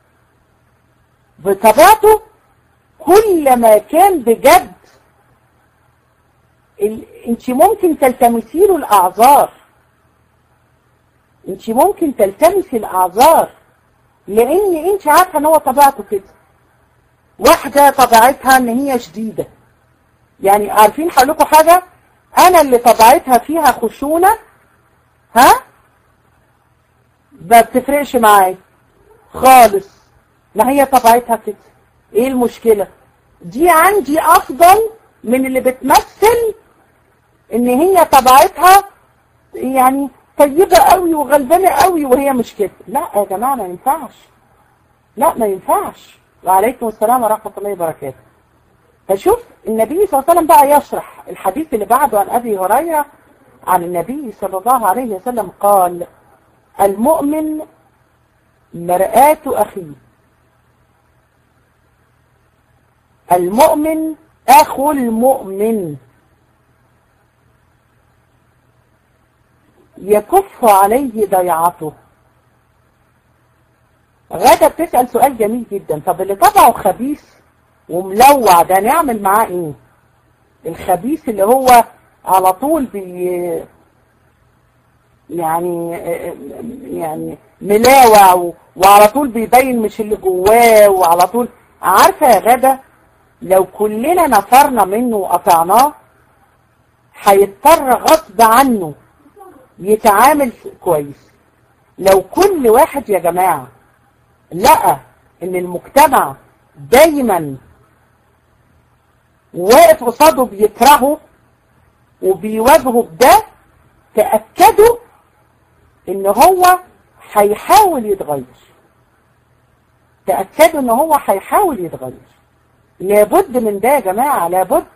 بطبيعته كلما كان بجد ال... انت ممكن تلتمسي له الاعذار. انت ممكن تلتمسي الاعذار لان انت عارفه ان هو طبيعته كده. واحده طبيعتها ان هي شديده، يعني عارفين هقول لكم حاجه، انا اللي طبيعتها فيها خشونه ها ما بتفرقش معايا خالص، ما هي طبيعتها كده. ايه المشكله؟ دي عندي افضل من اللي بتمثل ان هي طبيعتها يعني طيبه قوي وغلبانه قوي وهي مش كده. لا يا جماعه ما ينفعش، لا ما ينفعش. وعليكم السلام ورحمه الله وبركاته. فشوف النبي صلى الله عليه وسلم بقى يشرح الحديث اللي بعده عن ابي هريره عن النبي صلى الله عليه وسلم قال: المؤمن مرآة أخيه. المؤمن أخو المؤمن، يكف عليه ضيعته. غادة بتسأل سؤال جميل جدا، طب اللي طبعه خبيث وملوع ده نعمل معاه ايه؟ الخبيث اللي هو على طول بي يعني يعني ملاوع وعلى طول بيبين مش اللي جواه وعلى طول عارفة يا غدا، لو كلنا نفرنا منه وقطعناه هيضطر غصب عنه يتعامل كويس. لو كل واحد يا جماعة لقى ان المجتمع دايما واقف قصاده بيكرهه وبيواجهه بده، تأكدوا ان هو هيحاول يتغير. تأكدوا ان هو هيحاول يتغير. لابد من ده يا جماعة، لابد.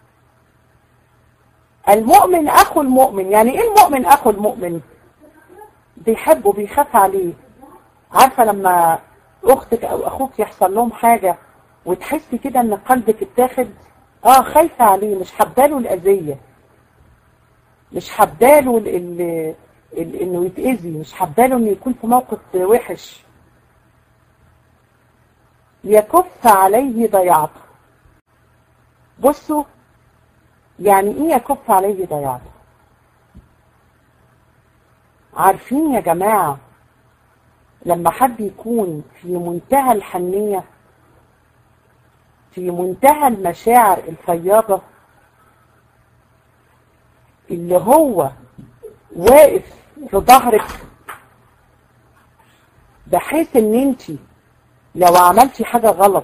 المؤمن اخو المؤمن. يعني ايه المؤمن اخو المؤمن؟ بيحبه، بيخاف عليه. عارفة لما اختك او اخوك يحصل لهم حاجة وتحسي كده ان قلبك اتاخد، اه خايفة عليه، مش حباله الاذية، مش حباله ال ال ال انه يتأذي، مش حباله انه يكون في موقف وحش. يكف عليه ضياعته. بصوا يعني ايه يكف عليه ضياعته؟ عارفين يا جماعة لما حد يكون في منتهى الحنية، في منتهى المشاعر الفياضة، اللي هو واقف في ظهرك بحيث ان انتي لو عملتي حاجة غلط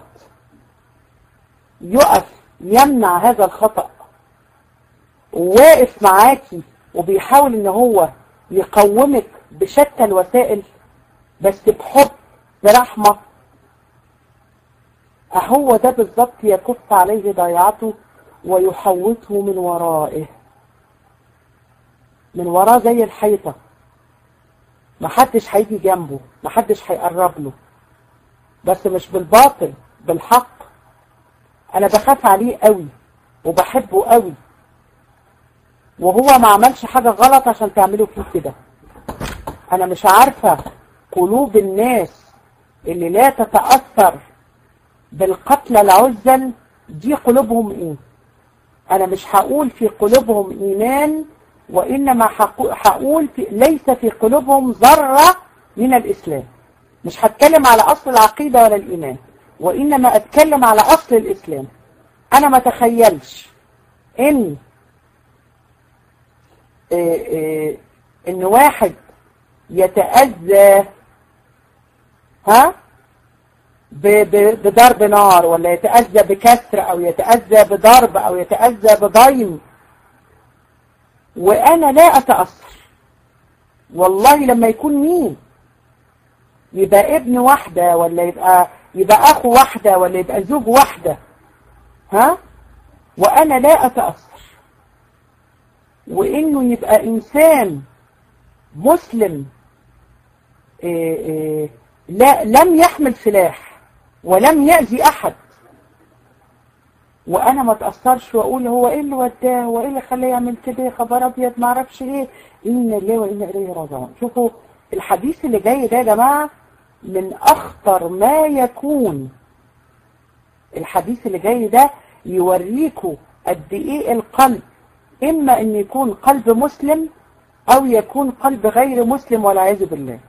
يقف يمنع هذا الخطأ، وواقف معاكي وبيحاول ان هو يقومك بشتى الوسائل، بس بحب برحمة. اهو ده بالظبط يكف عليه ضياعته ويحوطه من ورائه. من وراه زي الحيطة، محدش هيجي جنبه، محدش هيقرب له، بس مش بالباطل، بالحق. انا بخاف عليه قوي وبحبه قوي، وهو ما عملش حاجة غلط عشان تعملوا فيه كده. انا مش عارفة قلوب الناس اللي لا تتأثر بالقتل العزل دي قلوبهم ايه. انا مش هقول في قلوبهم ايمان، وانما هقول في ليس في قلوبهم ذرة من الاسلام. مش هتكلم على اصل العقيدة ولا الايمان، وانما اتكلم على اصل الاسلام. انا ما تخيلش ان إيه إيه ان واحد يتأذى ها بضرب نار، ولا يتأذى بكسر، او يتأذى بضرب، او يتأذى بضيم، وانا لا اتأثر. والله لما يكون مين، يبقى ابن واحدة، ولا يبقى يبقى اخو واحدة، ولا يبقى زوج واحدة، ها، وانا لا اتأثر. وانه يبقى انسان مسلم إيه إيه لا لم يحمل سلاح ولم يأذي احد، وانا ما اتأثرش واقول هو ايه اللي وداه، هو ايه اللي خلاه يعمل كده، يا خبر ابيض ما اعرفش ايه. ان الله وانا اليه راجعون. شوفوا الحديث اللي جاي ده يا جماعه من اخطر ما يكون. الحديث اللي جاي ده يوريكوا قد ايه القلب، اما ان يكون قلب مسلم او يكون قلب غير مسلم والعياذ بالله.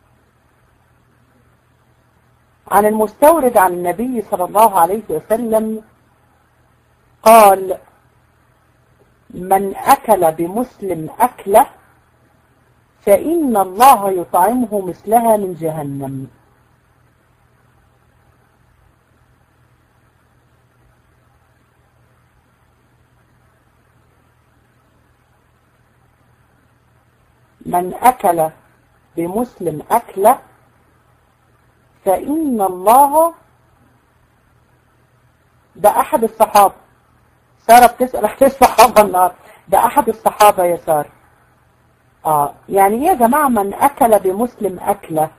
عن المستورد عن النبي صلى الله عليه وسلم قال: من أكل بمسلم أكلة فإن الله يطعمه مثلها من جهنم. من أكل بمسلم أكلة فإن الله، ده أحد الصحابة. سارة بتسأل عن الصحابة النار، ده أحد الصحابة يا سارة. آه يعني إيه يا جماعة من أكل بمسلم أكلة؟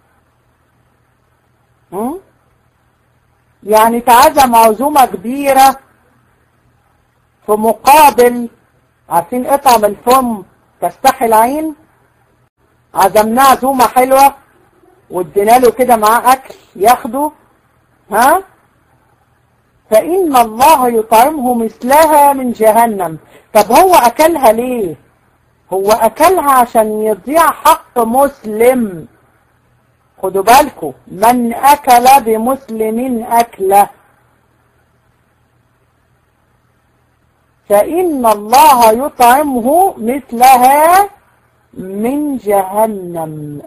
هم؟ يعني تعزم عزومة كبيرة في مقابل، عارفين اطعم الفم تستحي العين، عزمناه عزومة حلوة وادينا له كده معاه أكل ياخده، ها؟ فإن الله يطعمه مثلها من جهنم. طب هو أكلها ليه؟ هو أكلها عشان يضيع حق مسلم. خدوا بالكم، من أكل بمسلم أكله فإن الله يطعمه مثلها من جهنم.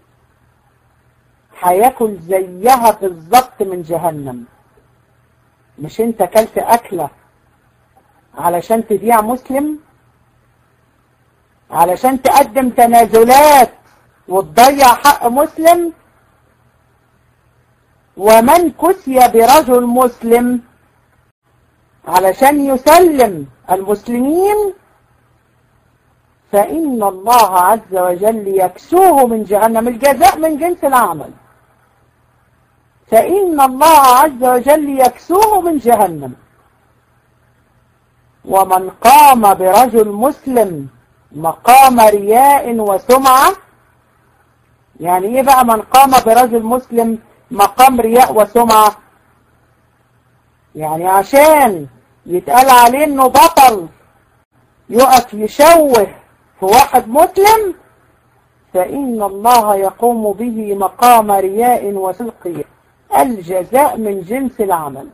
هياكل زيها بالظبط من جهنم. مش انت اكلت أكلة علشان تبيع مسلم، علشان تقدم تنازلات وتضيع حق مسلم؟ ومن كسي برجل مسلم علشان يسلم المسلمين فإن الله عز وجل يكسوه من جهنم. الجزاء من جنس العمل. فإن الله عز وجل يكسوه من جهنم. ومن قام برجل مسلم مقام رياء وسمعة، يعني ايه بقى من قام برجل مسلم مقام رياء وسمعة؟ يعني عشان يتقال عليه انه بطل يقف يشوه في واحد مسلم، فإن الله يقوم به مقام رياء وسلقية. الجزاء من جنس العمل.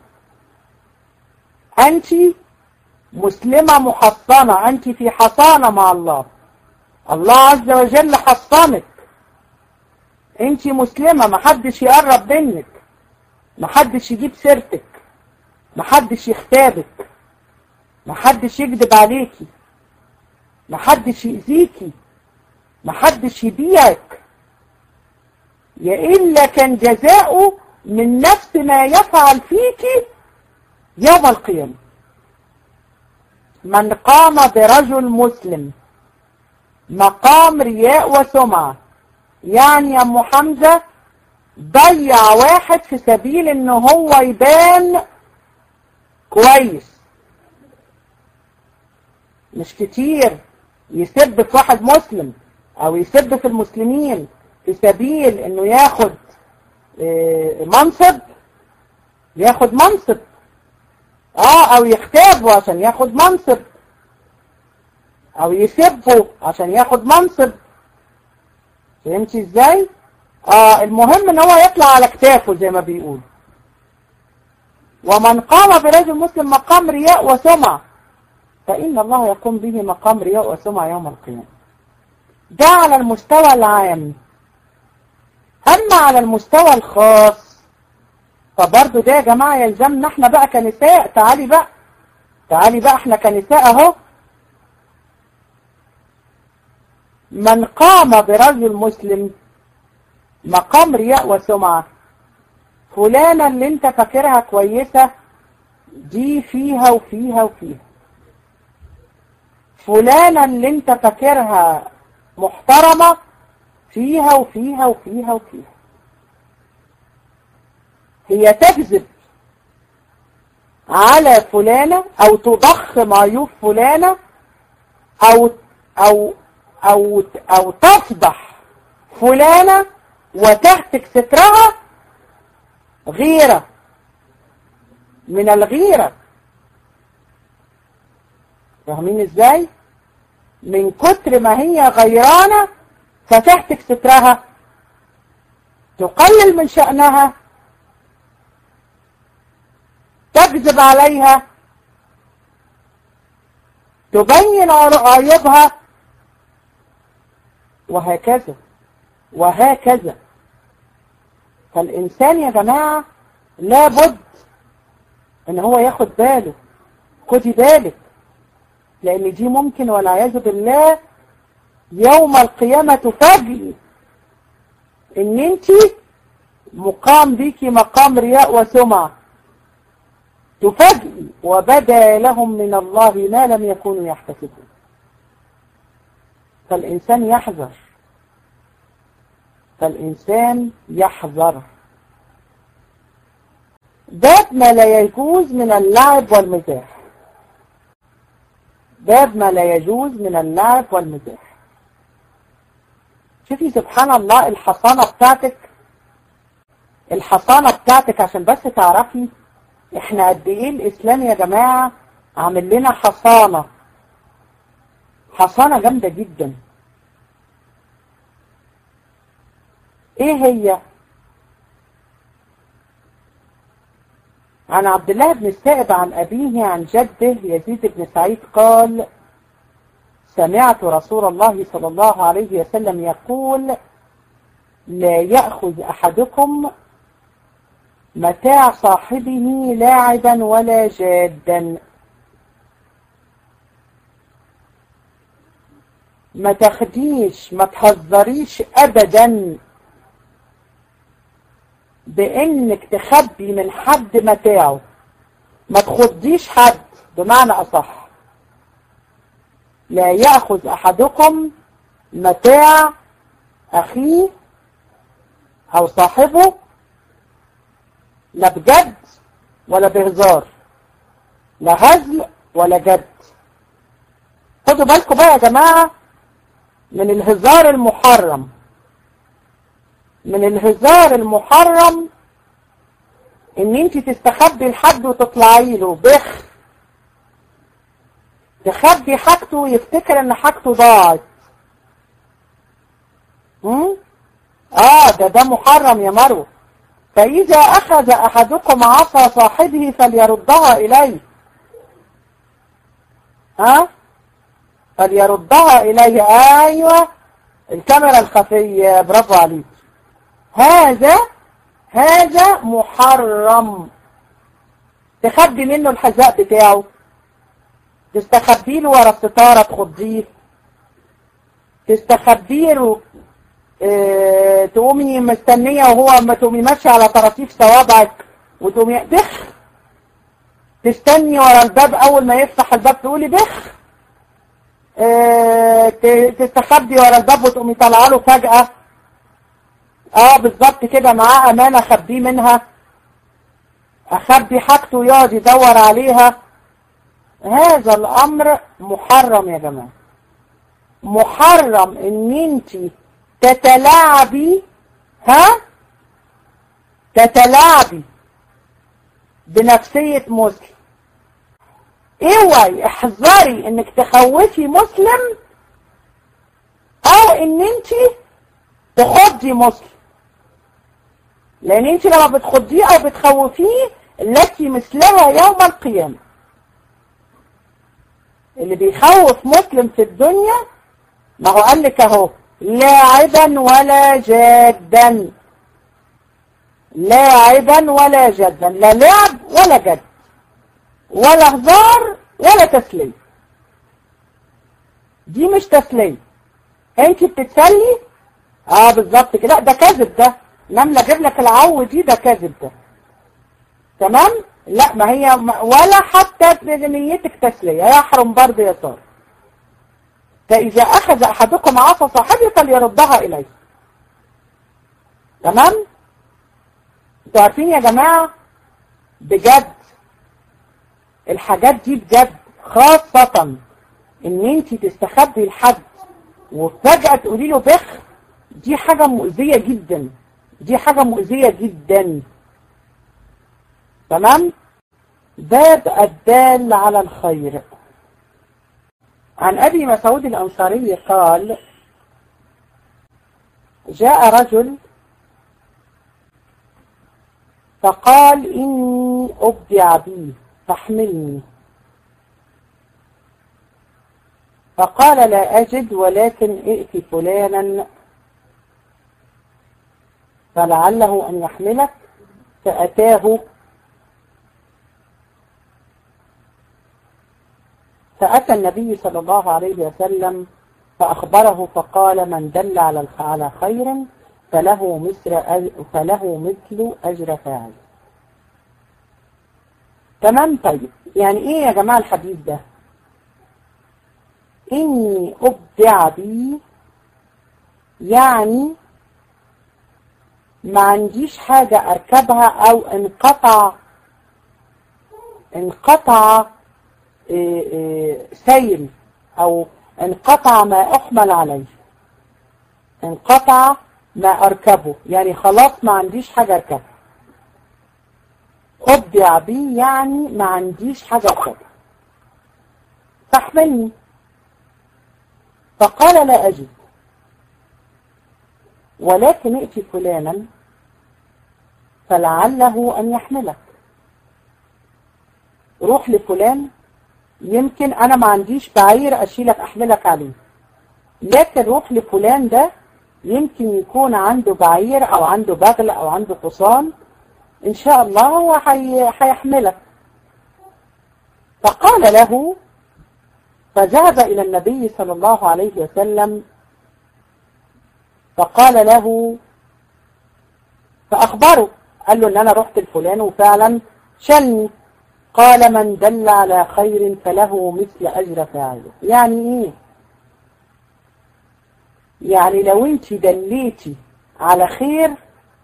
أنت مسلمة محصنة، أنت في حصانة مع الله، الله عز وجل حصنك. أنت مسلمة، محدش يقرب منك، محدش يجيب سيرتك، محدش يختابك، محدش يكذب عليكي، محدش يأذيكي، محدش يبيعك، يا إلا كان جزاؤه من نفس ما يفعل فيكي يوم القيامة. من قام برجل مسلم مقام رياء وسمعة، يعني يا أم حمزة ضيع واحد في سبيل انه هو يبان كويس. مش كتير يسب في واحد مسلم او يسب في المسلمين في سبيل انه ياخد منصب، ياخد منصب اه او يختابه عشان ياخد منصب، او يسبه عشان ياخد منصب. فهمتي ازاي؟ اه المهم ان هو يطلع على كتافه زي ما بيقول. ومن قام برجل مسلم مقام رياء وسمعة فإن الله يقوم به مقام رياء وسمعة يوم القيامة. ده على المستوى العام. أما على المستوى الخاص فبرضه ده يا جماعة يلزمنا احنا بقى كنساء. تعالي بقى تعالي بقى احنا كنساء اهو. من قام برجل مسلم مقام رياء وسمعة، فلانة اللي انت فاكرها كويسة دي فيها وفيها وفيها، فلانة اللي انت فاكرها محترمة فيها وفيها وفيها وفيها. هي تكذب على فلانة او تضخم عيوب فلانة او او او او تصبح فلانة وتهتك سترها غيرة من الغيرة. فاهمين ازاي؟ من كتر ما هي غيرانة فتهتك سترها، تقلل من شأنها، تكذب عليها، تبين عيوبها، وهكذا وهكذا. فالإنسان يا جماعة لابد ان هو ياخد باله. خدي بالك، لان دي ممكن والعياذ بالله يوم القيامة تفاجئي ان انت مقام بيكي مقام رياء وسمعة. تفاجئي وبدا لهم من الله ما لم يكونوا يحتسبون. فالإنسان يحذر، فالإنسان يحذر. باب ما لا يجوز من اللعب والمزاح. باب ما لا يجوز من اللعب والمزاح. شوفي سبحان الله الحصانة بتاعتك، الحصانة بتاعتك عشان بس تعرفي احنا قد ايه الاسلام يا جماعة عامل لنا حصانة، حصانة جامدة جدا. ايه هي؟ عن عبد الله بن السائب عن أبيه عن جده يزيد بن سعيد قال سمعت رسول الله صلى الله عليه وسلم يقول لا يأخذ أحدكم متاع صاحبه لاعبا ولا جادا. ما تاخديش ما تهزريش أبدا بإنك تخبي من حد متاعه، ما تخديش حد بمعنى أصح. لا يأخذ أحدكم متاع أخيه أو صاحبه لا بجد ولا بهزار، لا هزل ولا جد. خدوا بالكم بقى يا جماعة من الهزار المحرم. من الهزار المحرم ان انت تستخبي لحد وتطلعي له بخ، تخبي حاجته ويفتكر ان حاجته ضاعت. هم؟ اه ده ده محرم يا مروه. فإذا أخذ أحدكم عصا صاحبه فليردها إليه. ها؟ فليردها إليه. أيوة الكاميرا الخفية، برافو عليك. هذا هذا محرم. تخبي منه الحذاء بتاعه، تستخبي له ورا الستارة تخضيه، تستخبي له اه تقومي مستنية وهو ما تقومي ماشية على طراطيف صوابعك وتقومي بخ، تستني ورا الباب أول ما يفتح الباب تقولي بخ، اه تستخبي ورا الباب وتقومي طالعه له فجأة. اه بالظبط كده، معاه أمانة أخبيه منها، أخبي حاجته ويقعد يدور عليها. هذا الأمر محرم يا جماعة. محرم ان انت تتلاعبي، ها تتلاعبي بنفسية مسلم. اوعي احذري انك تخوفي مسلم او ان انت تخضي مسلم، لان انت لما بتخضيه او بتخوفيه التي مثلها يوم القيامة. اللي بيخوف مسلم في الدنيا ما هو قال لك اهو لاعبا ولا جادا، لاعبا ولا جدا، لا لعب ولا جد ولا هزار ولا تسلية. دي مش تسلية، انت بتتسلي. اه بالظبط كده، ده كذب. ده نملة اجيب لك العو دي، ده كذب ده. تمام؟ لا ما هي ولا حتى بنيتك تسلية، يحرم برضه يا صار. فإذا أخذ أحدكم عصا صاحبه فليردها إليه. تمام؟ انتوا عارفين يا جماعة بجد الحاجات دي بجد، خاصة ان انت تستخبي لحد وفجأة تقولي له بخ، دي حاجة مؤذية جدا، دي حاجة مؤذية جدا. تمام؟ باب الدال على الخير. عن أبي مسعود الأنصاري قال جاء رجل فقال إني أبدع بي فاحملني، فقال لا أجد ولكن ائت فلانا فلعله أن يحملك، فأتاه فأتى النبي صلى الله عليه وسلم فأخبره فقال من دل على على خير فله مثل فله مثل أجر فاعل. تمام؟ طيب يعني إيه يا جماعة الحديث ده؟ إني أبدع بي يعني ما عنديش حاجة أركبها أو انقطع انقطع سيل أو انقطع ما أحمل عليه، انقطع ما أركبه، يعني خلاص ما عنديش حاجة أركبها. أبدع بي يعني ما عنديش حاجة أركبها، فاحملني. فقال لا أجد ولكن ائت فلانا فلعله أن يحملك. روح لفلان، يمكن انا ما عنديش بعير اشيلك احملك عليه، لكن روح لفلان ده يمكن يكون عنده بعير او عنده بغل او عنده حصان، ان شاء الله هو هيحملك. فقال له، فذهب الى النبي صلى الله عليه وسلم فقال له، فاخبره، قال له ان انا رحت لفلان وفعلا شلني. قال من دل على خير فله مثل اجر فاعله. يعني ايه؟ يعني لو انت دليتي على خير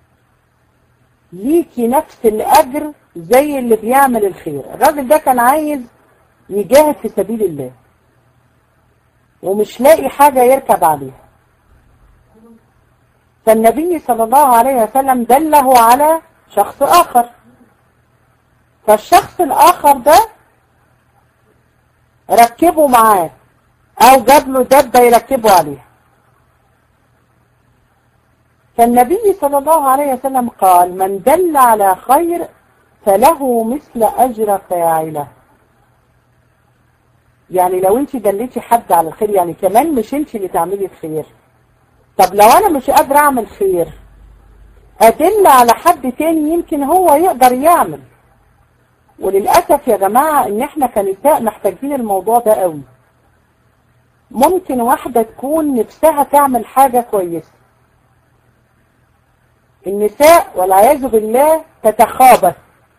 ليكي نفس الاجر زي اللي بيعمل الخير. الراجل ده كان عايز يجاهد في سبيل الله ومش لاقي حاجة يركب عليها، فالنبي صلى الله عليه وسلم دله على شخص آخر، فالشخص الآخر ده ركبه معاه أو جاب له دبة يركبه عليها. فالنبي صلى الله عليه وسلم قال من دل على خير فله مثل أجر فاعله. يعني لو انت دلتي حد على الخير، يعني كمان مش انت اللي تعملي الخير. طب لو انا مش قادرة اعمل خير، ادل على حد تاني يمكن هو يقدر يعمل. وللأسف يا جماعة ان احنا كنساء محتاجين الموضوع ده قوي. ممكن واحدة تكون نفسها تعمل حاجة كويسة، النساء والعياذ بالله تتخابط.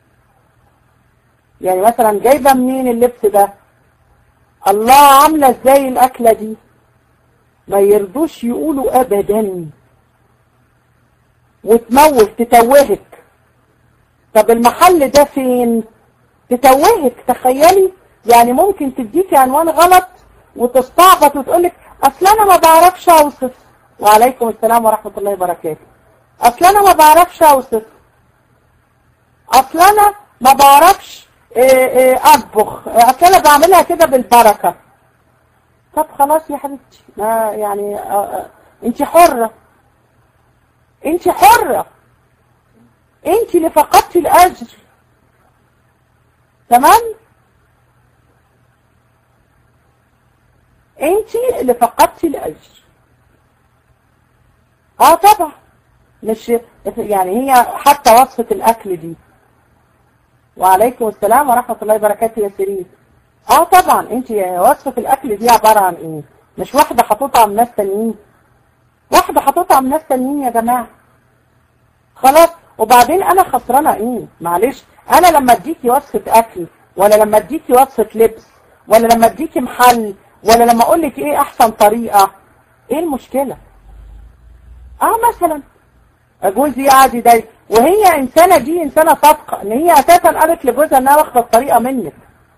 يعني مثلا جايبة منين اللبس ده؟ الله، عاملة ازاي الاكلة دي؟ ما يرضوش يقولوا ابدا، وتموه تتوهك. طب المحل ده فين؟ تتوهك. تخيلي، يعني ممكن تديكي عنوان غلط وتستعبط وتقولك اصل انا ما بعرفش اوصف. وعليكم السلام ورحمة الله وبركاته. اصل انا ما بعرفش اوصف، اصل انا ما بعرفش اطبخ، اصل انا بعملها كده بالبركة. طب خلاص يا حبيبتي، ما يعني انت حرة، انت حرة، انت اللي فقدتي الاجر. تمام؟ انت اللي فقدتي الاجر. اه طبعا، مش يعني هي حتى وصفة الاكل دي. وعليكم السلام ورحمة الله وبركاته يا سيرين. اه طبعا، انت وصفة الاكل دي عبارة عن ايه؟ مش واحدة هتطعم ناس تانيين، واحدة هتطعم ناس تانيين يا جماعة. خلاص، وبعدين انا خسرانة ايه؟ معلش، انا لما اديكي وصفة اكل، ولا لما اديكي وصفة لبس، ولا لما اديكي محل، ولا لما اقولك ايه احسن طريقة، ايه المشكلة؟ اه مثلا جوزي قاعد يضايق، وهي انسانة، دي انسانة صادقة ان هي اساسا قالت لجوزها انها واخدة الطريقة منك.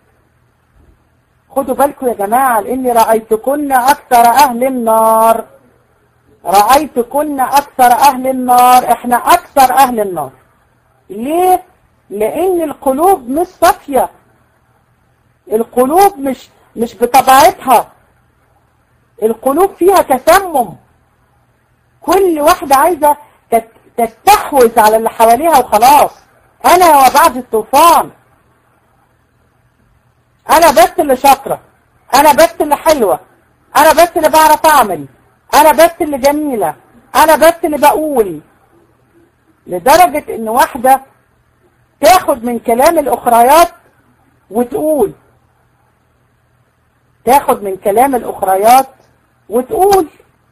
خدوا بالكم يا جماعة، لاني رأيتكن اكثر اهل النار. رأيتكن اكثر اهل النار، احنا اكثر اهل النار. ليه؟ لان القلوب مش صافية، القلوب مش مش بطبيعتها، القلوب فيها تسمم. كل واحدة عايزة تستحوذ على اللي حواليها وخلاص. انا وبعد الطوفان، انا بس اللي شاطرة، انا بس اللي حلوة، انا بس اللي بعرف اعمل، انا بس اللي جميلة، انا بس اللي بقول. لدرجة ان واحدة تاخد من كلام الاخريات وتقول، تاخد من كلام الاخريات وتقول،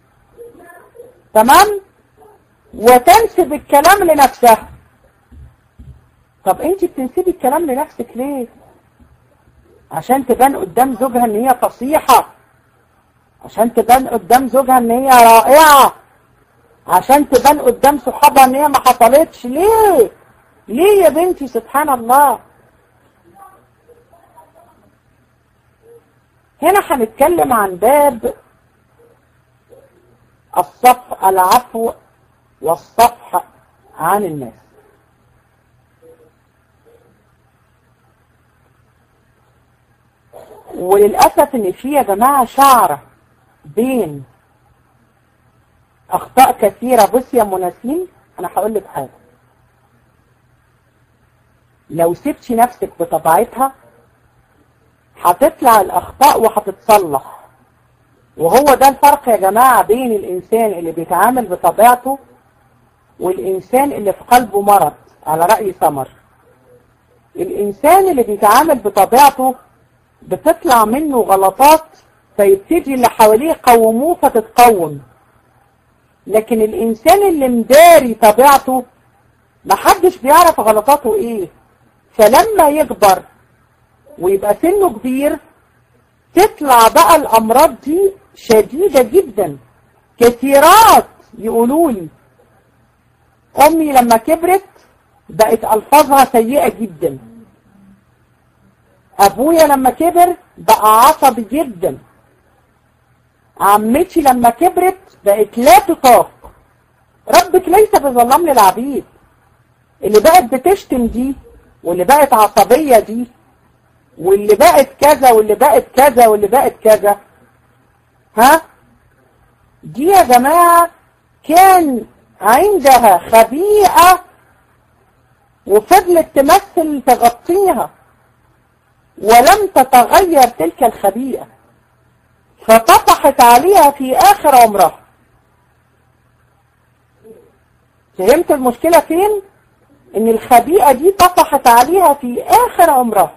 تمام، وتنسب الكلام لنفسها. طب انت بتنسبي الكلام لنفسك ليه؟ عشان تبان قدام زوجها ان هي فصيحة، عشان تبان قدام زوجها ان هي رائعة، عشان تبان قدام صحابها ان هي ما حصلتش. ليه؟ ليه يا بنتي؟ سبحان الله. هنا هنتكلم عن باب الصفح، العفو والصفح عن الناس. وللأسف ان في يا جماعة شعرة بين اخطاء كثيرة. بص يا مناسين، انا هقول لك حاجة، لو سبتي نفسك بطبيعتها هتطلع الأخطاء وهتتصلح. وهو ده الفرق يا جماعة بين الإنسان اللي بيتعامل بطبيعته والإنسان اللي في قلبه مرض، على رأي سمر. الإنسان اللي بيتعامل بطبيعته بتطلع منه غلطات فيبتدي اللي حواليه يقوموه فتتقوم. لكن الإنسان اللي مداري طبيعته محدش بيعرف غلطاته إيه، فلما يكبر ويبقى سنه كبير تطلع بقى الأمراض دي شديدة جدا. كثيرات يقولوا لي أمي لما كبرت بقت ألفاظها سيئة جدا، أبويا لما كبر بقى عصبي جدا، عمتي لما كبرت بقت لا تطاق. ربك ليس بظلام للعبيد. اللي بقت بتشتم دي واللي بقت عصبية دي واللي بقت كذا واللي بقت كذا واللي بقت كذا، ها دي يا جماعة كان عندها خبيئة وفضلت تمثل تغطيها ولم تتغير تلك الخبيئة، فطفحت عليها في آخر عمرها. فهمت المشكلة فين؟ ان الخبيئة دي طفحت عليها في آخر عمرها،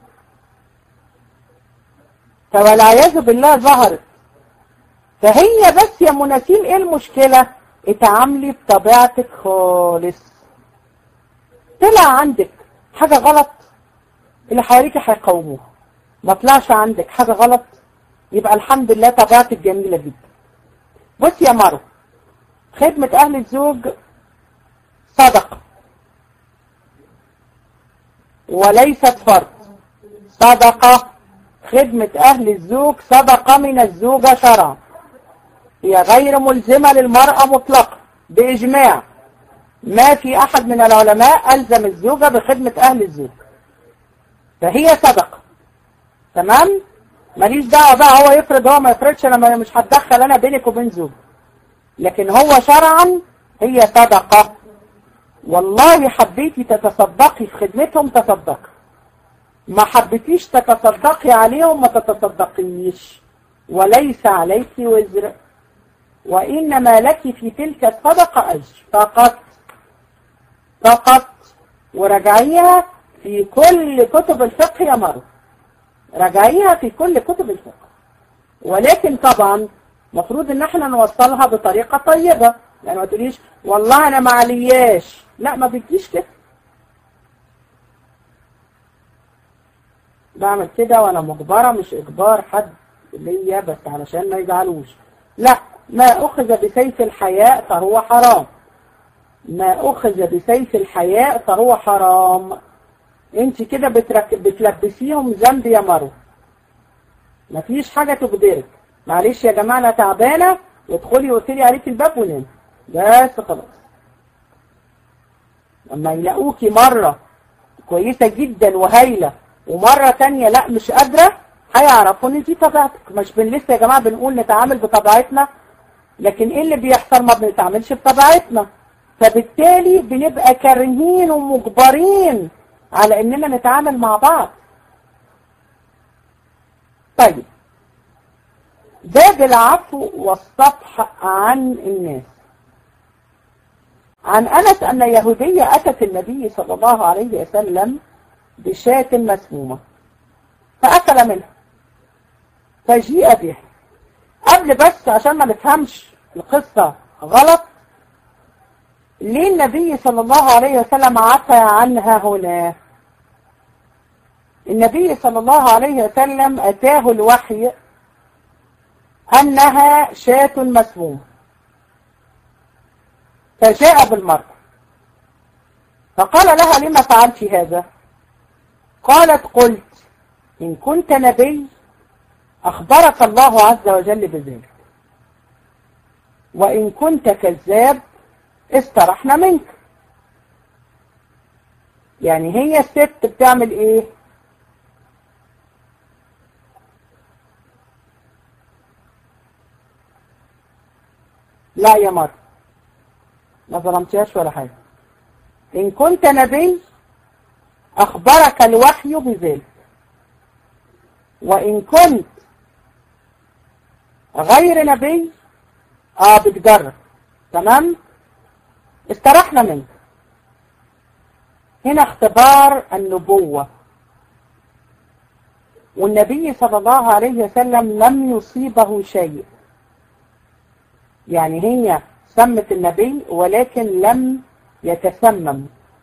فوالعياذ بالله ظهرت. فهي بس يا مناسين ايه المشكلة؟ اتعاملي بطبيعتك خالص. طلع عندك حاجة غلط اللي حواليك هيقوموها، ما طلعش عندك حاجة غلط يبقى الحمد لله طبيعتك جميلة جدا. بص يا مرو، خدمة أهل الزوج صدقة وليست فرض. صدقة، خدمة أهل الزوج صدقة من الزوجة شرعا، هي غير ملزمة للمرأة مطلقا بإجماع. ما في أحد من العلماء ألزم الزوجة بخدمة أهل الزوج، فهي صدقة. تمام؟ ماليش دعوة بقى هو يفرض هو ما يفرضش، أنا مش هتدخل أنا بينك وبين زوج، لكن هو شرعا هي صدقة. والله حبيتي تتصدقي في خدمتهم تصدقي، ما حبيتيش تتصدقي عليهم ما تتصدقيش، وليس عليك وزر، وإنما لك في تلك الصدقة أجر فقط فقط. ورجعيها في كل كتب الفقه يا مرو، رجعيها في كل كتب الفقه. ولكن طبعا مفروض ان احنا نوصلها بطريقة طيبة، يعني ما تقوليش والله انا ما علياش، لا ما بتجيش كده. بعمل كده وانا مجبرة، مش اجبار حد ليا بس علشان ما يزعلوش، لا. ما اخذ بسيف الحياء فهو حرام، ما اخذ بسيف الحياء فهو حرام. انت كده بتلبسيهم ذنب يا مرو، مفيش حاجة تجبرك. معلش يا جماعة انا تعبانة، وادخلي وقفلي عليك الباب ونام بس خلاص. لما يلاقوكي مرة كويسة جدا وهايلة ومرة تانية لا مش قادرة، هيعرفوا ان دي طبيعتك. مش بن لسه يا جماعة بنقول نتعامل بطبيعتنا، لكن ايه اللي بيحصل؟ ما بنتعاملش بطبيعتنا، فبالتالي بنبقى كارهين ومجبرين على اننا نتعامل مع بعض. طيب، باب العفو والصفح عن الناس. عن أنس أن يهودية أتت النبي صلى الله عليه وسلم بشاة مسمومة فأكل منها فجيء بها. قبل بس عشان ما نفهمش القصة غلط، ليه النبي صلى الله عليه وسلم عفى عنها هنا؟ النبي صلى الله عليه وسلم أتاه الوحي أنها شاة مسمومة، فجاء بالمرأة فقال لها لما فعلت هذا؟ قالت قلت إن كنت نبي أخبرك الله عز وجل بذلك، وإن كنت كذاب استرحنا منك. يعني هي الست بتعمل إيه؟ لا يا مرة ما ظلمتهاش ولا حاجة. إن كنت نبي أخبرك الوحي بذلك، وإن كنت غير نبي اه بتجرب. تمام، استرحنا منه. هنا اختبار النبوة، والنبي صلى الله عليه وسلم لم يصيبه شيء. يعني هي سمت النبي ولكن لم يتسمم.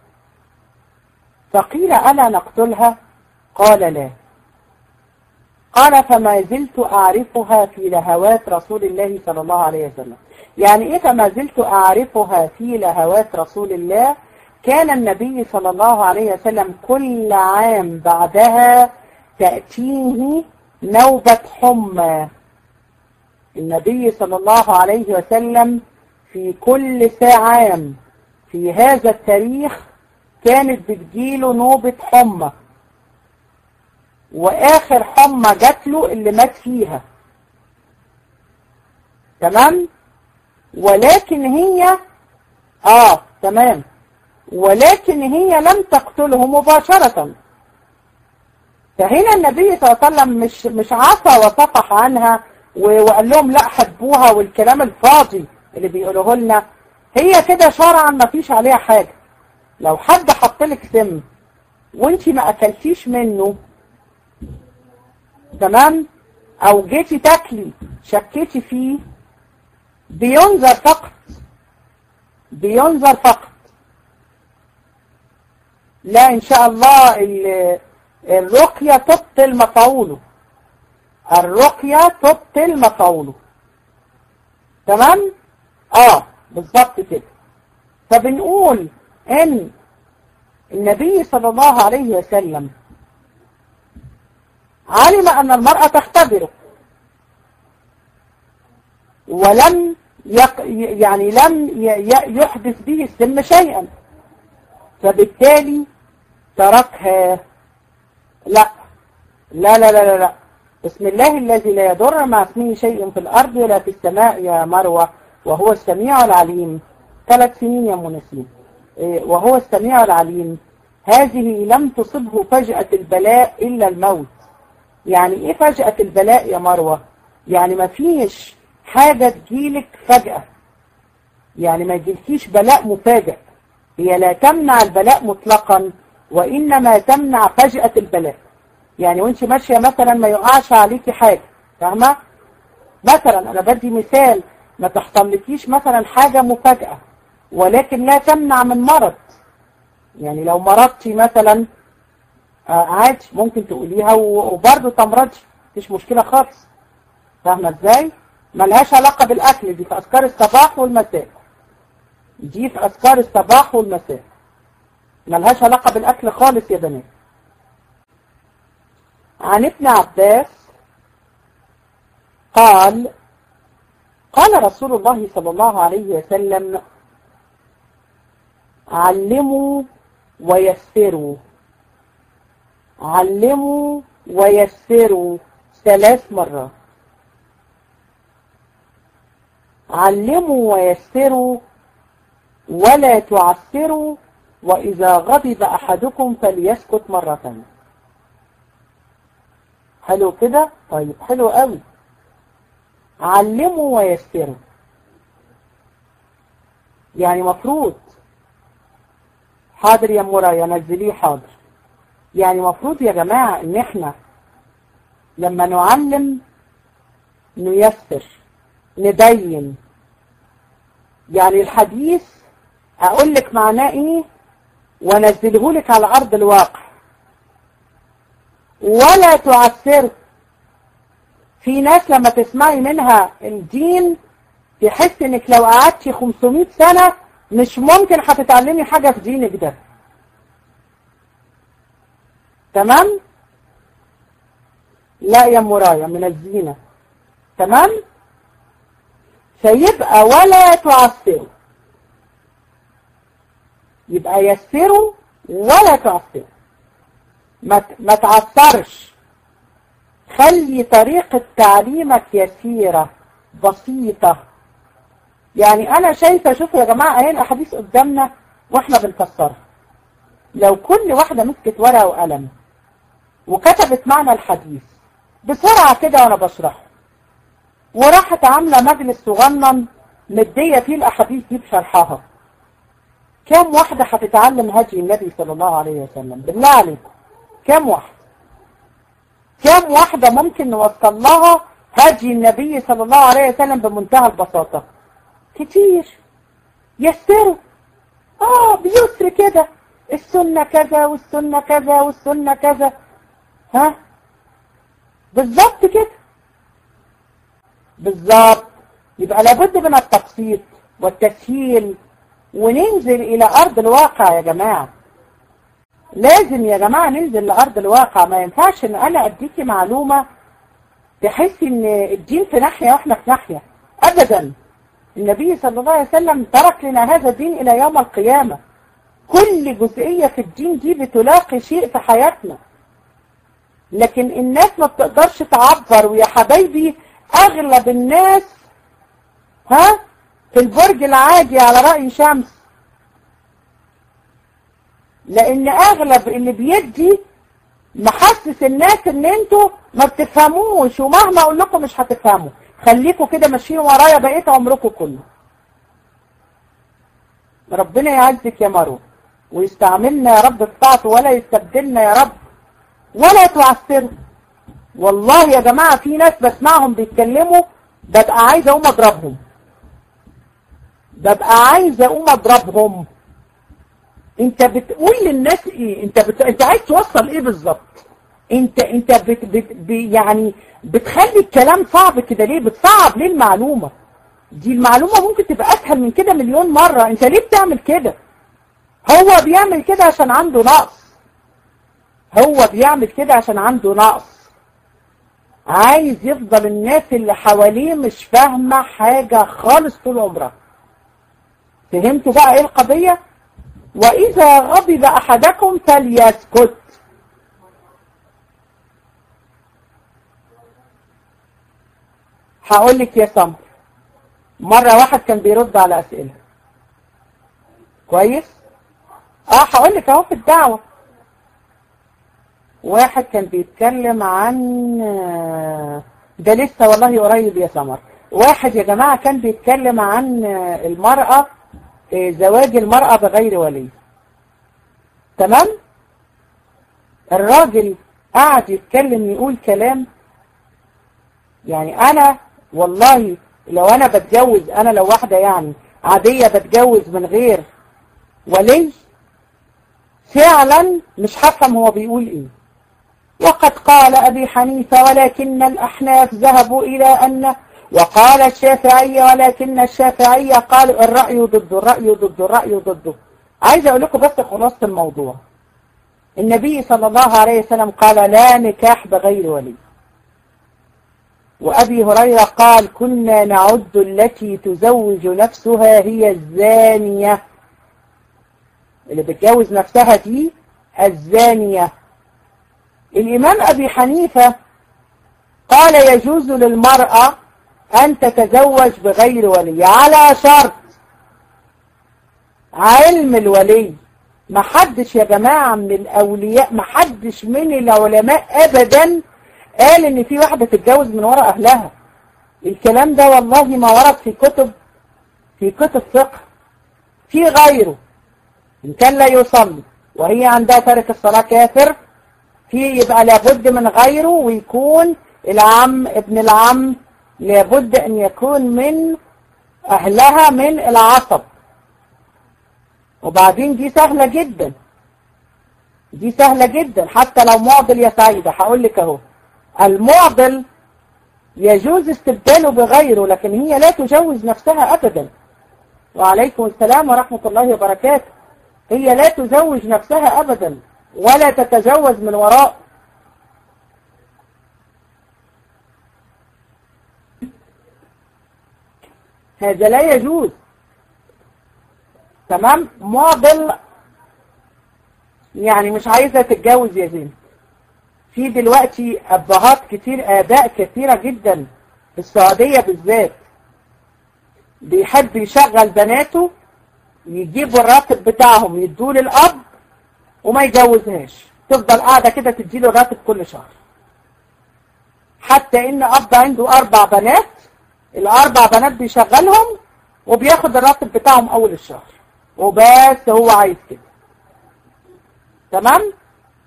فقيل ألا نقتلها؟ قال لا. قال فما زلت أعرفها في لهوات رسول الله صلى الله عليه وسلم. يعني إيه فما زلت أعرفها في لهوات رسول الله؟ كان النبي صلى الله عليه وسلم كل عام بعدها تأتيه نوبة حمى. النبي صلى الله عليه وسلم في كل عام في هذا التاريخ كانت بتجيله نوبة حمى، وآخر حمى جات له اللي مات فيها. تمام، ولكن هي آه تمام ولكن هي لم تقتله مباشرة. فهنا النبي صلى الله عليه وسلم مش مش عفى وصفح عنها وقال لهم لا حبوها والكلام الفاضي اللي بيقولوه لنا. هي كده شرعا ما فيش عليها حاجة. لو حد حط لك سم وانتي ما اكلتيش منه، تمام، او جيتي تاكلي شكيتي فيه، بينظر فقط بينظر فقط. لا ان شاء الله الرقية تبطل مفعوله، الرقية تبطل مفعوله. تمام، اه بالظبط كده. فبنقول ان النبي صلى الله عليه وسلم علم ان المرأة تختبره، ولم يق... يعني لم ي... يحدث به السم شيئا، فبالتالي تركها. لا لا لا لا لا بسم الله الذي لا يضر مع اسمه شيء في الأرض ولا في السماء يا مروة وهو السميع العليم. ثلاث سنين يا منسين. وهو السميع العليم هذه لم تصبه فجأة البلاء إلا الموت. يعني إيه فجأة البلاء يا مروة؟ يعني ما فيش حاجة تجيلك فجأة، يعني ما يجيلكيش بلاء مفاجئ. هي لا تمنع البلاء مطلقا، وإنما تمنع فجأة البلاء. يعني وانت ماشية مثلا ما يقعش عليكي حاجة، فاهمة؟ مثلا أنا بدي مثال، ما تحصلكيش مثلا حاجة مفاجئة ولكن لا تمنع من مرض. يعني لو مرضتي مثلا آه عادي ممكن تقوليها وبرضه تمرضي، مفيش مشكلة خالص. فاهمة ازاي؟ ملهاش علاقة بالأكل، دي في أذكار الصباح والمساء. دي في أذكار الصباح والمساء، ملهاش علاقة بالأكل خالص يا بنات. عن ابن عباس قال قال رسول الله صلى الله عليه وسلم علموا ويسروا، علموا ويسروا ثلاث مرات. علموا ويسروا ولا تعسروا، وإذا غضب أحدكم فليسكت مرة. حلو كده؟ طيب حلو قوي. علموا ويسروا يعني مفروض، حاضر يا مرايا نزليه حاضر. يعني مفروض يا جماعة ان احنا لما نعلم نيسر نبين. يعني الحديث اقول لك معناه ايه ونزله لك على ارض الواقع. ولا تعسر، في ناس لما تسمعي منها الدين تحس انك لو قعدتي خمسمائة سنة مش ممكن هتتعلمي حاجة في دينك ده. تمام؟ لا يا مرايا من الزينة. تمام؟ فيبقى ولا تعسروا، يبقى يسروا ولا تعسروا. ما ما تعسرش، خلي طريقة تعليمك يسيرة بسيطة. يعني أنا شايفة، شوفوا يا جماعة اهي الأحاديث قدامنا وإحنا بنفسرها. لو كل واحدة مسكت ورقة وقلم وكتبت معنى الحديث بسرعة كده وانا بشرحه، وراحت عاملة مجلس صغنن مدية فيه الاحاديث دي بشرحها. كم واحدة هتتعلم هدي النبي صلى الله عليه وسلم؟ بالله عليكم كم واحدة؟ كم واحدة ممكن نوصل لها هدي النبي صلى الله عليه وسلم بمنتهى البساطة؟ كتير. يسروا اه بيسر كده، السنة كذا والسنة كذا والسنة كذا، ها بالظبط كده بالظبط. يبقى لابد من التبسيط والتسهيل، وننزل الى ارض الواقع يا جماعة. لازم يا جماعة ننزل لارض الواقع. ما ينفعش ان انا اديكي معلومة تحسي ان الدين في ناحية واحنا في ناحية، ابدا. النبي صلى الله عليه وسلم ترك لنا هذا الدين الى يوم القيامة. كل جزئية في الدين دي بتلاقي شيء في حياتنا، لكن الناس ما بتقدرش تعبر. ويا حبايبي اغلب الناس ها في البرج العاجي على رأي شمس، لان اغلب اللي بيدي محسس الناس ان انتوا ما بتفهموش، ومهما اقول لكم مش هتفهموا. خليكوا كده ماشيين ورايا بقيت عمركم كله. ربنا يعزك يا مروه ويستعملنا يا رب في طاعته، ولا يستبدلنا يا رب، ولا تعسروا. والله يا جماعة في ناس بسمعهم بيتكلموا ببقى عايزة اقوم اضربهم، ببقى عايزة اقوم اضربهم. انت بتقول للناس ايه؟ انت بت... انت عايز توصل ايه بالظبط؟ انت انت بت... بت... ب... يعني بتخلي الكلام صعب كده ليه؟ بتصعب ليه المعلومة؟ دي المعلومة ممكن تبقى اسهل من كده مليون مرة. انت ليه بتعمل كده؟ هو بيعمل كده عشان عنده نقص، هو بيعمل كده عشان عنده نقص، عايز يفضل الناس اللي حواليه مش فاهمة حاجة خالص طول عمرها. فهمتوا بقى ايه القضية؟ وإذا غضب أحدكم فليسكت. هقول لك يا سمر، مرة واحد كان بيرد على أسئلة كويس؟ اه هقول لك اهو في الدعوة. واحد كان بيتكلم عن ده لسه والله قريب يا سمر. واحد يا جماعة كان بيتكلم عن المرأة، زواج المرأة بغير ولي. تمام؟ الراجل قاعد يتكلم يقول كلام، يعني انا والله لو انا بتجوز، انا لو واحدة يعني عادية بتجوز من غير ولي فعلا مش هفهم هو بيقول ايه. وقد قال ابي حنيفة ولكن الاحناف ذهبوا الى ان، وقال الشافعية ولكن الشافعية قالوا الرأي ضده الرأي ضده الرأي ضده. عايز اقول لكم بس خلاصة الموضوع. النبي صلى الله عليه وسلم قال لا نكاح بغير ولي. وأبي هريرة قال كنا نعد التي تزوج نفسها هي الزانية، اللي بتجوز نفسها دي الزانية. الإمام أبي حنيفة قال يجوز للمرأة أن تتزوج بغير ولي على شرط علم الولي. ما حدش يا جماعة من الأولياء، ما حدش من العلماء أبدا قال إن في واحدة تتجوز من وراء أهلها. الكلام ده والله ما ورد في كتب في كتب فقه في غيره. إن كان لا يصلي وهي عندها تارك الصلاة كافر، في يبقى لابد من غيره، ويكون العم ابن العم لابد أن يكون من أهلها من العصب. وبعدين دي سهلة جدا، دي سهلة جدا حتى لو معضل يا سعيدة. هقول لك اهو، المعضل يجوز استبداله بغيره، لكن هي لا تجوز نفسها أبدا. وعليكم السلام ورحمة الله وبركاته. هي لا تزوج نفسها أبدا ولا تتجوز من وراء. هذا لا يجوز. تمام؟ معضل يعني مش عايزة تتجوز يا زين. في دلوقتي أبهات كتير، آباء كثيرة جدا في السعودية بالذات بيحب يشغل بناته، يجيبوا الراتب بتاعهم يدوه للأب وما يجوزهاش، تفضل قاعدة كده تديله الراتب كل شهر. حتى ان اب عنده اربع بنات، الاربع بنات بيشغلهم وبياخد الراتب بتاعهم اول الشهر وبس، هو عايز كده. تمام؟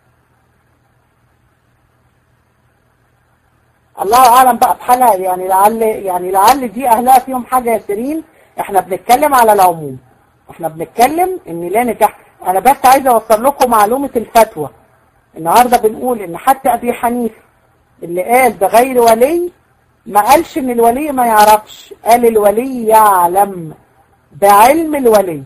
الله اعلم بقى بحالها، يعني لعل يعني لعل دي اهلها فيهم حاجه يا سيرين. احنا بنتكلم على العموم، احنا بنتكلم ان لا نكاح. انا بس عايزه اوصل لكم معلومه الفتوى. النهارده بنقول ان حتى ابي حنيفه اللي قال بغير ولي ما قالش ان الولي ما يعرفش، قال الولي يعلم بعلم الولي،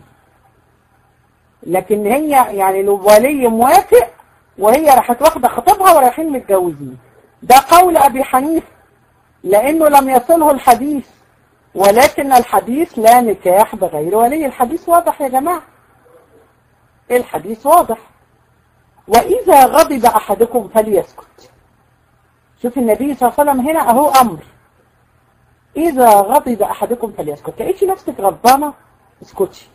لكن هي يعني الولي موافق وهي راحت واخده خطيبها ورايحين متجوزين. ده قول ابي حنيفه لانه لم يصله الحديث، ولكن الحديث لا نكاح بغير ولي. الحديث واضح يا جماعه، الحديث واضح. واذا غضب احدكم فليسكت. شوف النبي صلى الله عليه وسلم هنا اهو امر، اذا غضب احدكم فليسكت. لقيتي نفسك غضبانه اسكتي،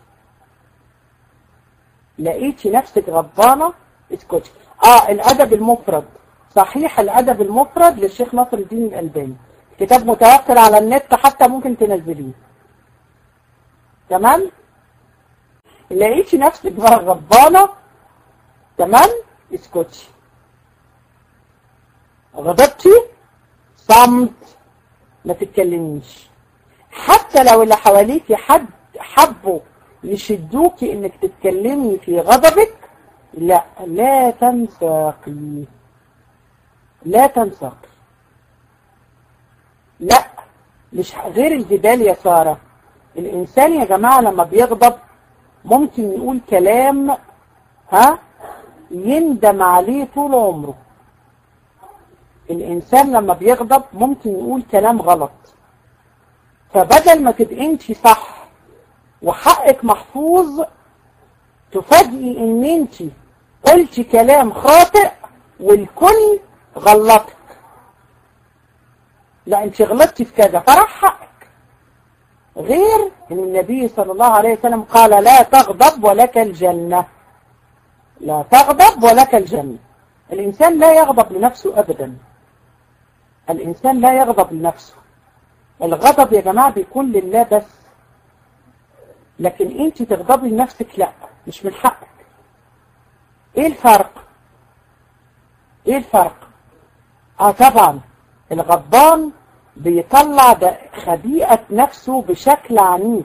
لقيتي نفسك غضبانه اسكتي. اه الادب المفرد، صحيح الادب المفرد للشيخ ناصر الدين الالباني، كتاب متوفر على النت حتى ممكن تنزليه. تمام؟ لقيتي نفسك بقى غضبانه، تمام، اسكتي. غضبتي صمت، ما تتكلميش. حتى لو اللي حواليكي حد حبوا يشدوكي انك تتكلمي في غضبك، لا لا تنساقي، لا تنساقي. لا مش غير الجدال يا سارة. الانسان يا جماعة لما بيغضب ممكن يقول كلام ها يندم عليه طول عمره. الإنسان لما بيغضب ممكن يقول كلام غلط، فبدل ما تبقي انت صح وحقك محفوظ تفاجئي ان انت قلتي كلام خاطئ والكل غلطك. لا انت غلطتي في كذا فراح حقك. غير ان النبي صلى الله عليه وسلم قال لا تغضب ولك الجنة، لا تغضب ولك الجنة. الإنسان لا يغضب لنفسه أبدا، الإنسان لا يغضب لنفسه. الغضب يا جماعة بيكون لله بس، لكن انت تغضبي لنفسك لا، مش من حقك. ايه الفرق؟ ايه الفرق؟ اه طبعا الغضبان بيطلع خبيئة نفسه بشكل عنيف.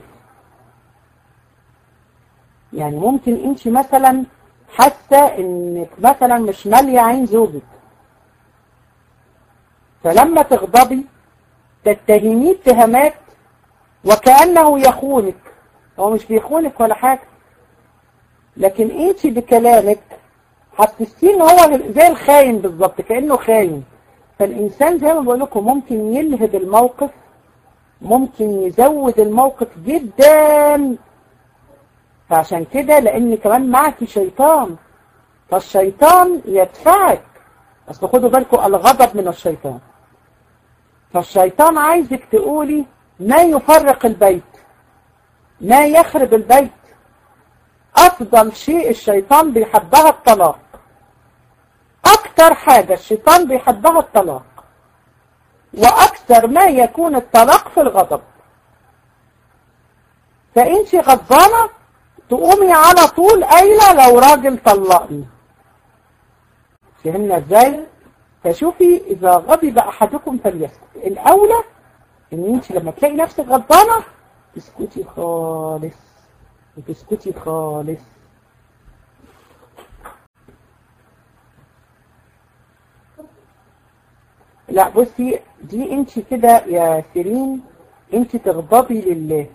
يعني ممكن انت مثلا حاسة انك مثلا مش مالية عين زوجك، فلما تغضبي تتهميه اتهامات وكأنه يخونك. هو مش بيخونك ولا حاجة، لكن انت بكلامك حسستيه ان هو زي الخاين بالظبط، كأنه خاين. فالإنسان زي ما بقول لكم ممكن يلهب الموقف، ممكن يزود الموقف جدا. فعشان كده لأن كمان معك شيطان، فالشيطان يدفعك. أصل خدوا بالكم الغضب من الشيطان، فالشيطان عايزك تقولي ما يفرق البيت، ما يخرب البيت. أفضل شيء الشيطان بيحبها الطلاق، أكتر حاجة الشيطان بيحبها الطلاق، وأكثر ما يكون الطلاق في الغضب. فأنت غضبانة تقومي على طول قايلة لو راجل طلقني. فهمنا ازاي؟ فشوفي إذا غضب أحدكم فليسكت. الأولى إن أنت لما تلاقي نفسك غضبانة تسكتي خالص، وتسكتي خالص. لا بصي دي انت كده يا سيرين، انت تغضبي لله.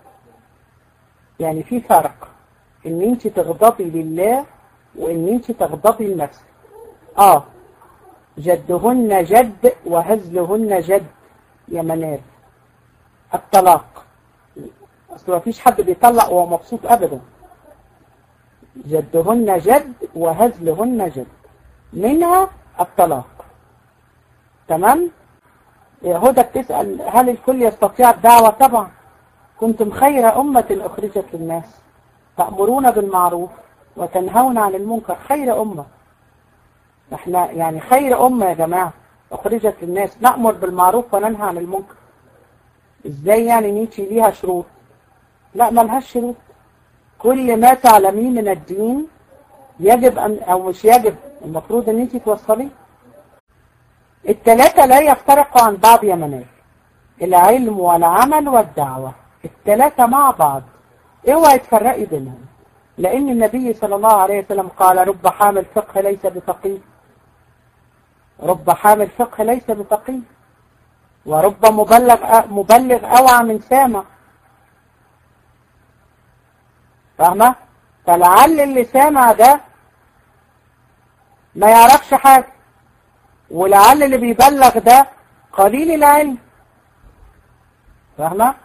يعني في فرق ان انت تغضبي لله وان انت تغضبي لنفسك. اه جدهن جد وهزلهن جد يا منال. الطلاق اصل ما فيش حد بيطلق وهو مبسوط ابدا. جدهن جد وهزلهن جد، منها الطلاق. تمام؟ هدى بتسأل هل الكل يستطيع الدعوة؟ طبعا. كنتم خير أمة أخرجت للناس تأمرون بالمعروف وتنهون عن المنكر. خير أمة، احنا يعني خير أمة يا جماعة. أخرجت للناس نأمر بالمعروف وننهى عن المنكر. إزاي يعني نيجي ليها شروط؟ لا، ملهاش شروط. كل ما تعلمين من الدين يجب أن، أو مش يجب، المفروض أن انت توصليه. الثلاثة لا يفترقوا عن بعض يا منال، العلم والعمل والدعوة، الثلاثة مع بعض، اوعي تفرقي بينهم. لأن النبي صلى الله عليه وسلم قال: رب حامل فقه ليس بفقيه، رب حامل فقه ليس بفقيه، ورب مبلغ مبلغ أوعى من سامع. فاهمة؟ فلعل اللي سامع ده ما يعرفش حاجة، ولعل اللي بيبلغ ده قليل العلم. فاهمة؟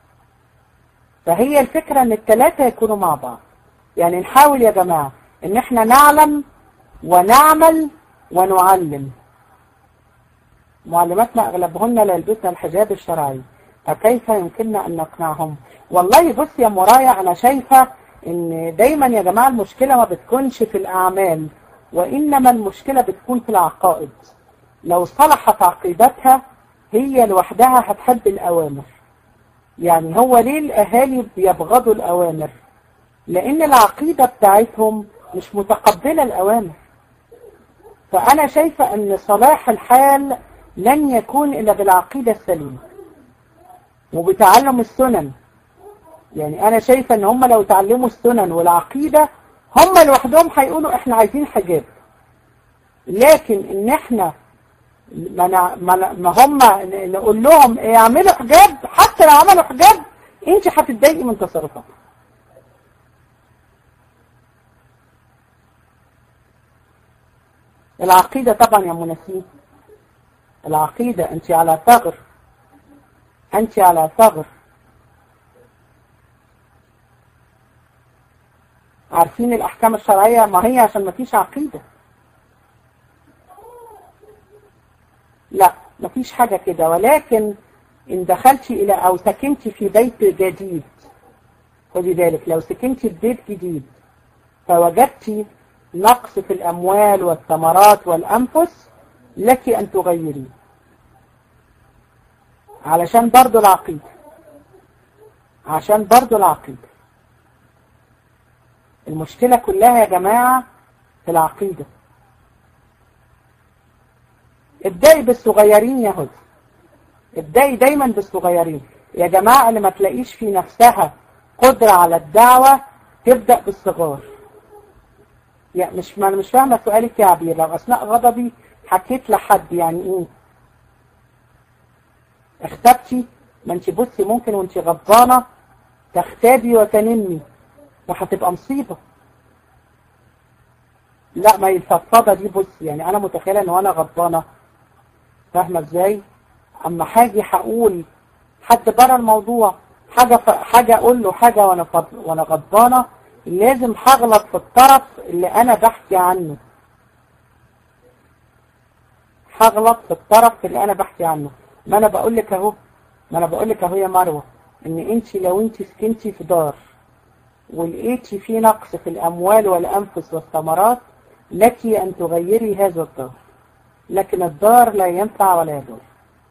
فهي الفكرة ان الثلاثة يكونوا مع بعض. يعني نحاول يا جماعة ان احنا نعلم ونعمل ونعلم. معلماتنا اغلبهن لا يلبسن الحجاب الشرعي، فكيف يمكننا ان نقنعهم؟ والله بص يا مرايا، انا شايفة ان دايما يا جماعة المشكلة ما بتكونش في الاعمال، وانما المشكلة بتكون في العقائد. لو صلحت عقيدتها هي لوحدها هتحب الاوامر. يعني هو ليه الاهالي بيبغضوا الاوامر؟ لان العقيدة بتاعتهم مش متقبلة الاوامر. فانا شايفة ان صلاح الحال لن يكون الا بالعقيدة السليمة وبتعلم السنن. يعني انا شايفة ان هم لو تعلموا السنن والعقيدة هم لوحدهم هيقولوا احنا عايزين حجاب. لكن ان احنا ما, ما هم نقول لهم اعملوا حجاب، حتى لو عملوا حجاب انت هتتضايقي من تصرفاتهم. العقيدة طبعا يا منسين، العقيدة انت على ثغر، انت على ثغر. عارفين الاحكام الشرعية، ما هي عشان ما فيش عقيدة. لا، ما فيش حاجة كده. ولكن ان دخلتي الى او سكنتي في بيت جديد، خدي بالك، لو سكنتي في بيت جديد فوجدتي نقص في الاموال والثمرات والانفس، لك ان تغيريه علشان برضو العقيدة، عشان برضو العقيدة. المشكلة كلها يا جماعة في العقيدة. ابدأي بالصغيرين يا هدى، ابدأي دايما بالصغيرين يا جماعة. اللي ما تلاقيش في نفسها قدرة على الدعوة تبدأ بالصغار. يعني مش ما مش فاهمة سؤالك يا عبير. لو أثناء غضبي حكيت لحد، يعني ايه اختبتي؟ ما انت بصي ممكن وانت غضبانة تختابي وتنمي وهتبقى مصيبة. لا، ما هي الفضفضة دي بصي، يعني انا متخيلة ان وانا غضبانة، فاهمة ازاي؟ اما حاجي هقول حد بره الموضوع حاجة ف... حاجة اقول له حاجة وانا ف... وانا غضبانة، لازم هغلط في الطرف اللي انا بحكي عنه، هغلط في الطرف اللي انا بحكي عنه. ما انا بقول لك اهو، ما انا بقول لك اهو يا مروة، ان انت لو انت سكنتي في دار ولقيتي في نقص في الاموال والانفس والثمرات، لك ان تغيري هذا الدار، لكن الدار لا ينفع ولا يضر.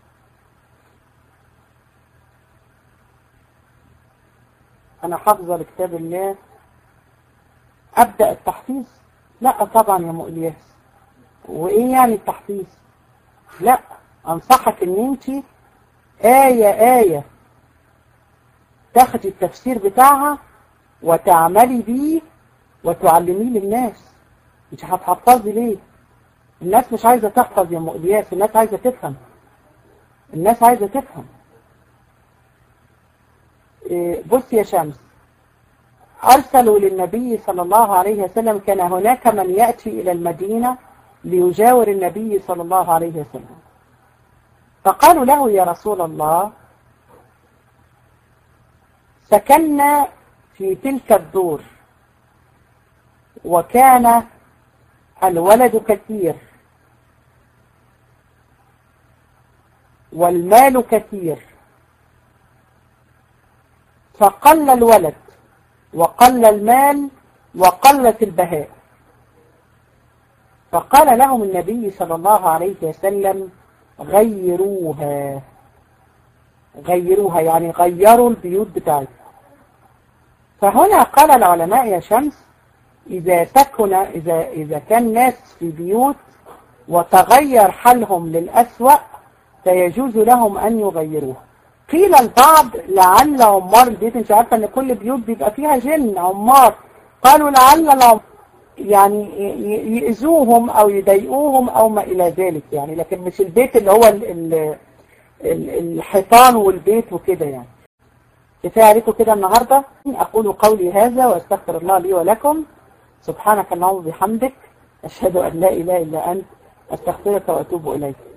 انا حافظة لكتاب الله، ابدأ التحفيظ؟ لا طبعا يا مؤلياس. وايه يعني التحفيظ؟ لا، انصحك ان انت آية آية تاخدي التفسير بتاعها وتعملي بيه وتعلميه للناس. مش هتحفظي ليه؟ الناس مش عايزة تحفظ يا مؤلياس، الناس عايزة تفهم، الناس عايزة تفهم. إيه، بص يا شمس، أرسلوا للنبي صلى الله عليه وسلم، كان هناك من يأتي إلى المدينة ليجاور النبي صلى الله عليه وسلم، فقالوا له: يا رسول الله، سكننا في تلك الدور وكان الولد كثير والمال كثير، فقل الولد وقل المال وقلت البهاء، فقال لهم النبي صلى الله عليه وسلم غيروها، غيروها يعني غيروا البيوت بتاعتهم. فهنا قال العلماء يا شمس إذا سكن إذا إذا كان ناس في بيوت وتغير حالهم للأسوأ فيجوز لهم أن يغيروها. قيل البعض لعل عمار البيت، انت عارفه ان كل بيوت بيبقى فيها جن عمار، قالوا لعل العمار يعني يأذوهم او يضايقوهم او ما الى ذلك يعني، لكن مش البيت اللي هو ال ال الحيطان والبيت وكده يعني. كفايه عليكم كده النهارده. اقول قولي هذا واستغفر الله لي ولكم. سبحانك اللهم وبحمدك، اشهد ان لا اله الا انت، استغفرك واتوب اليك.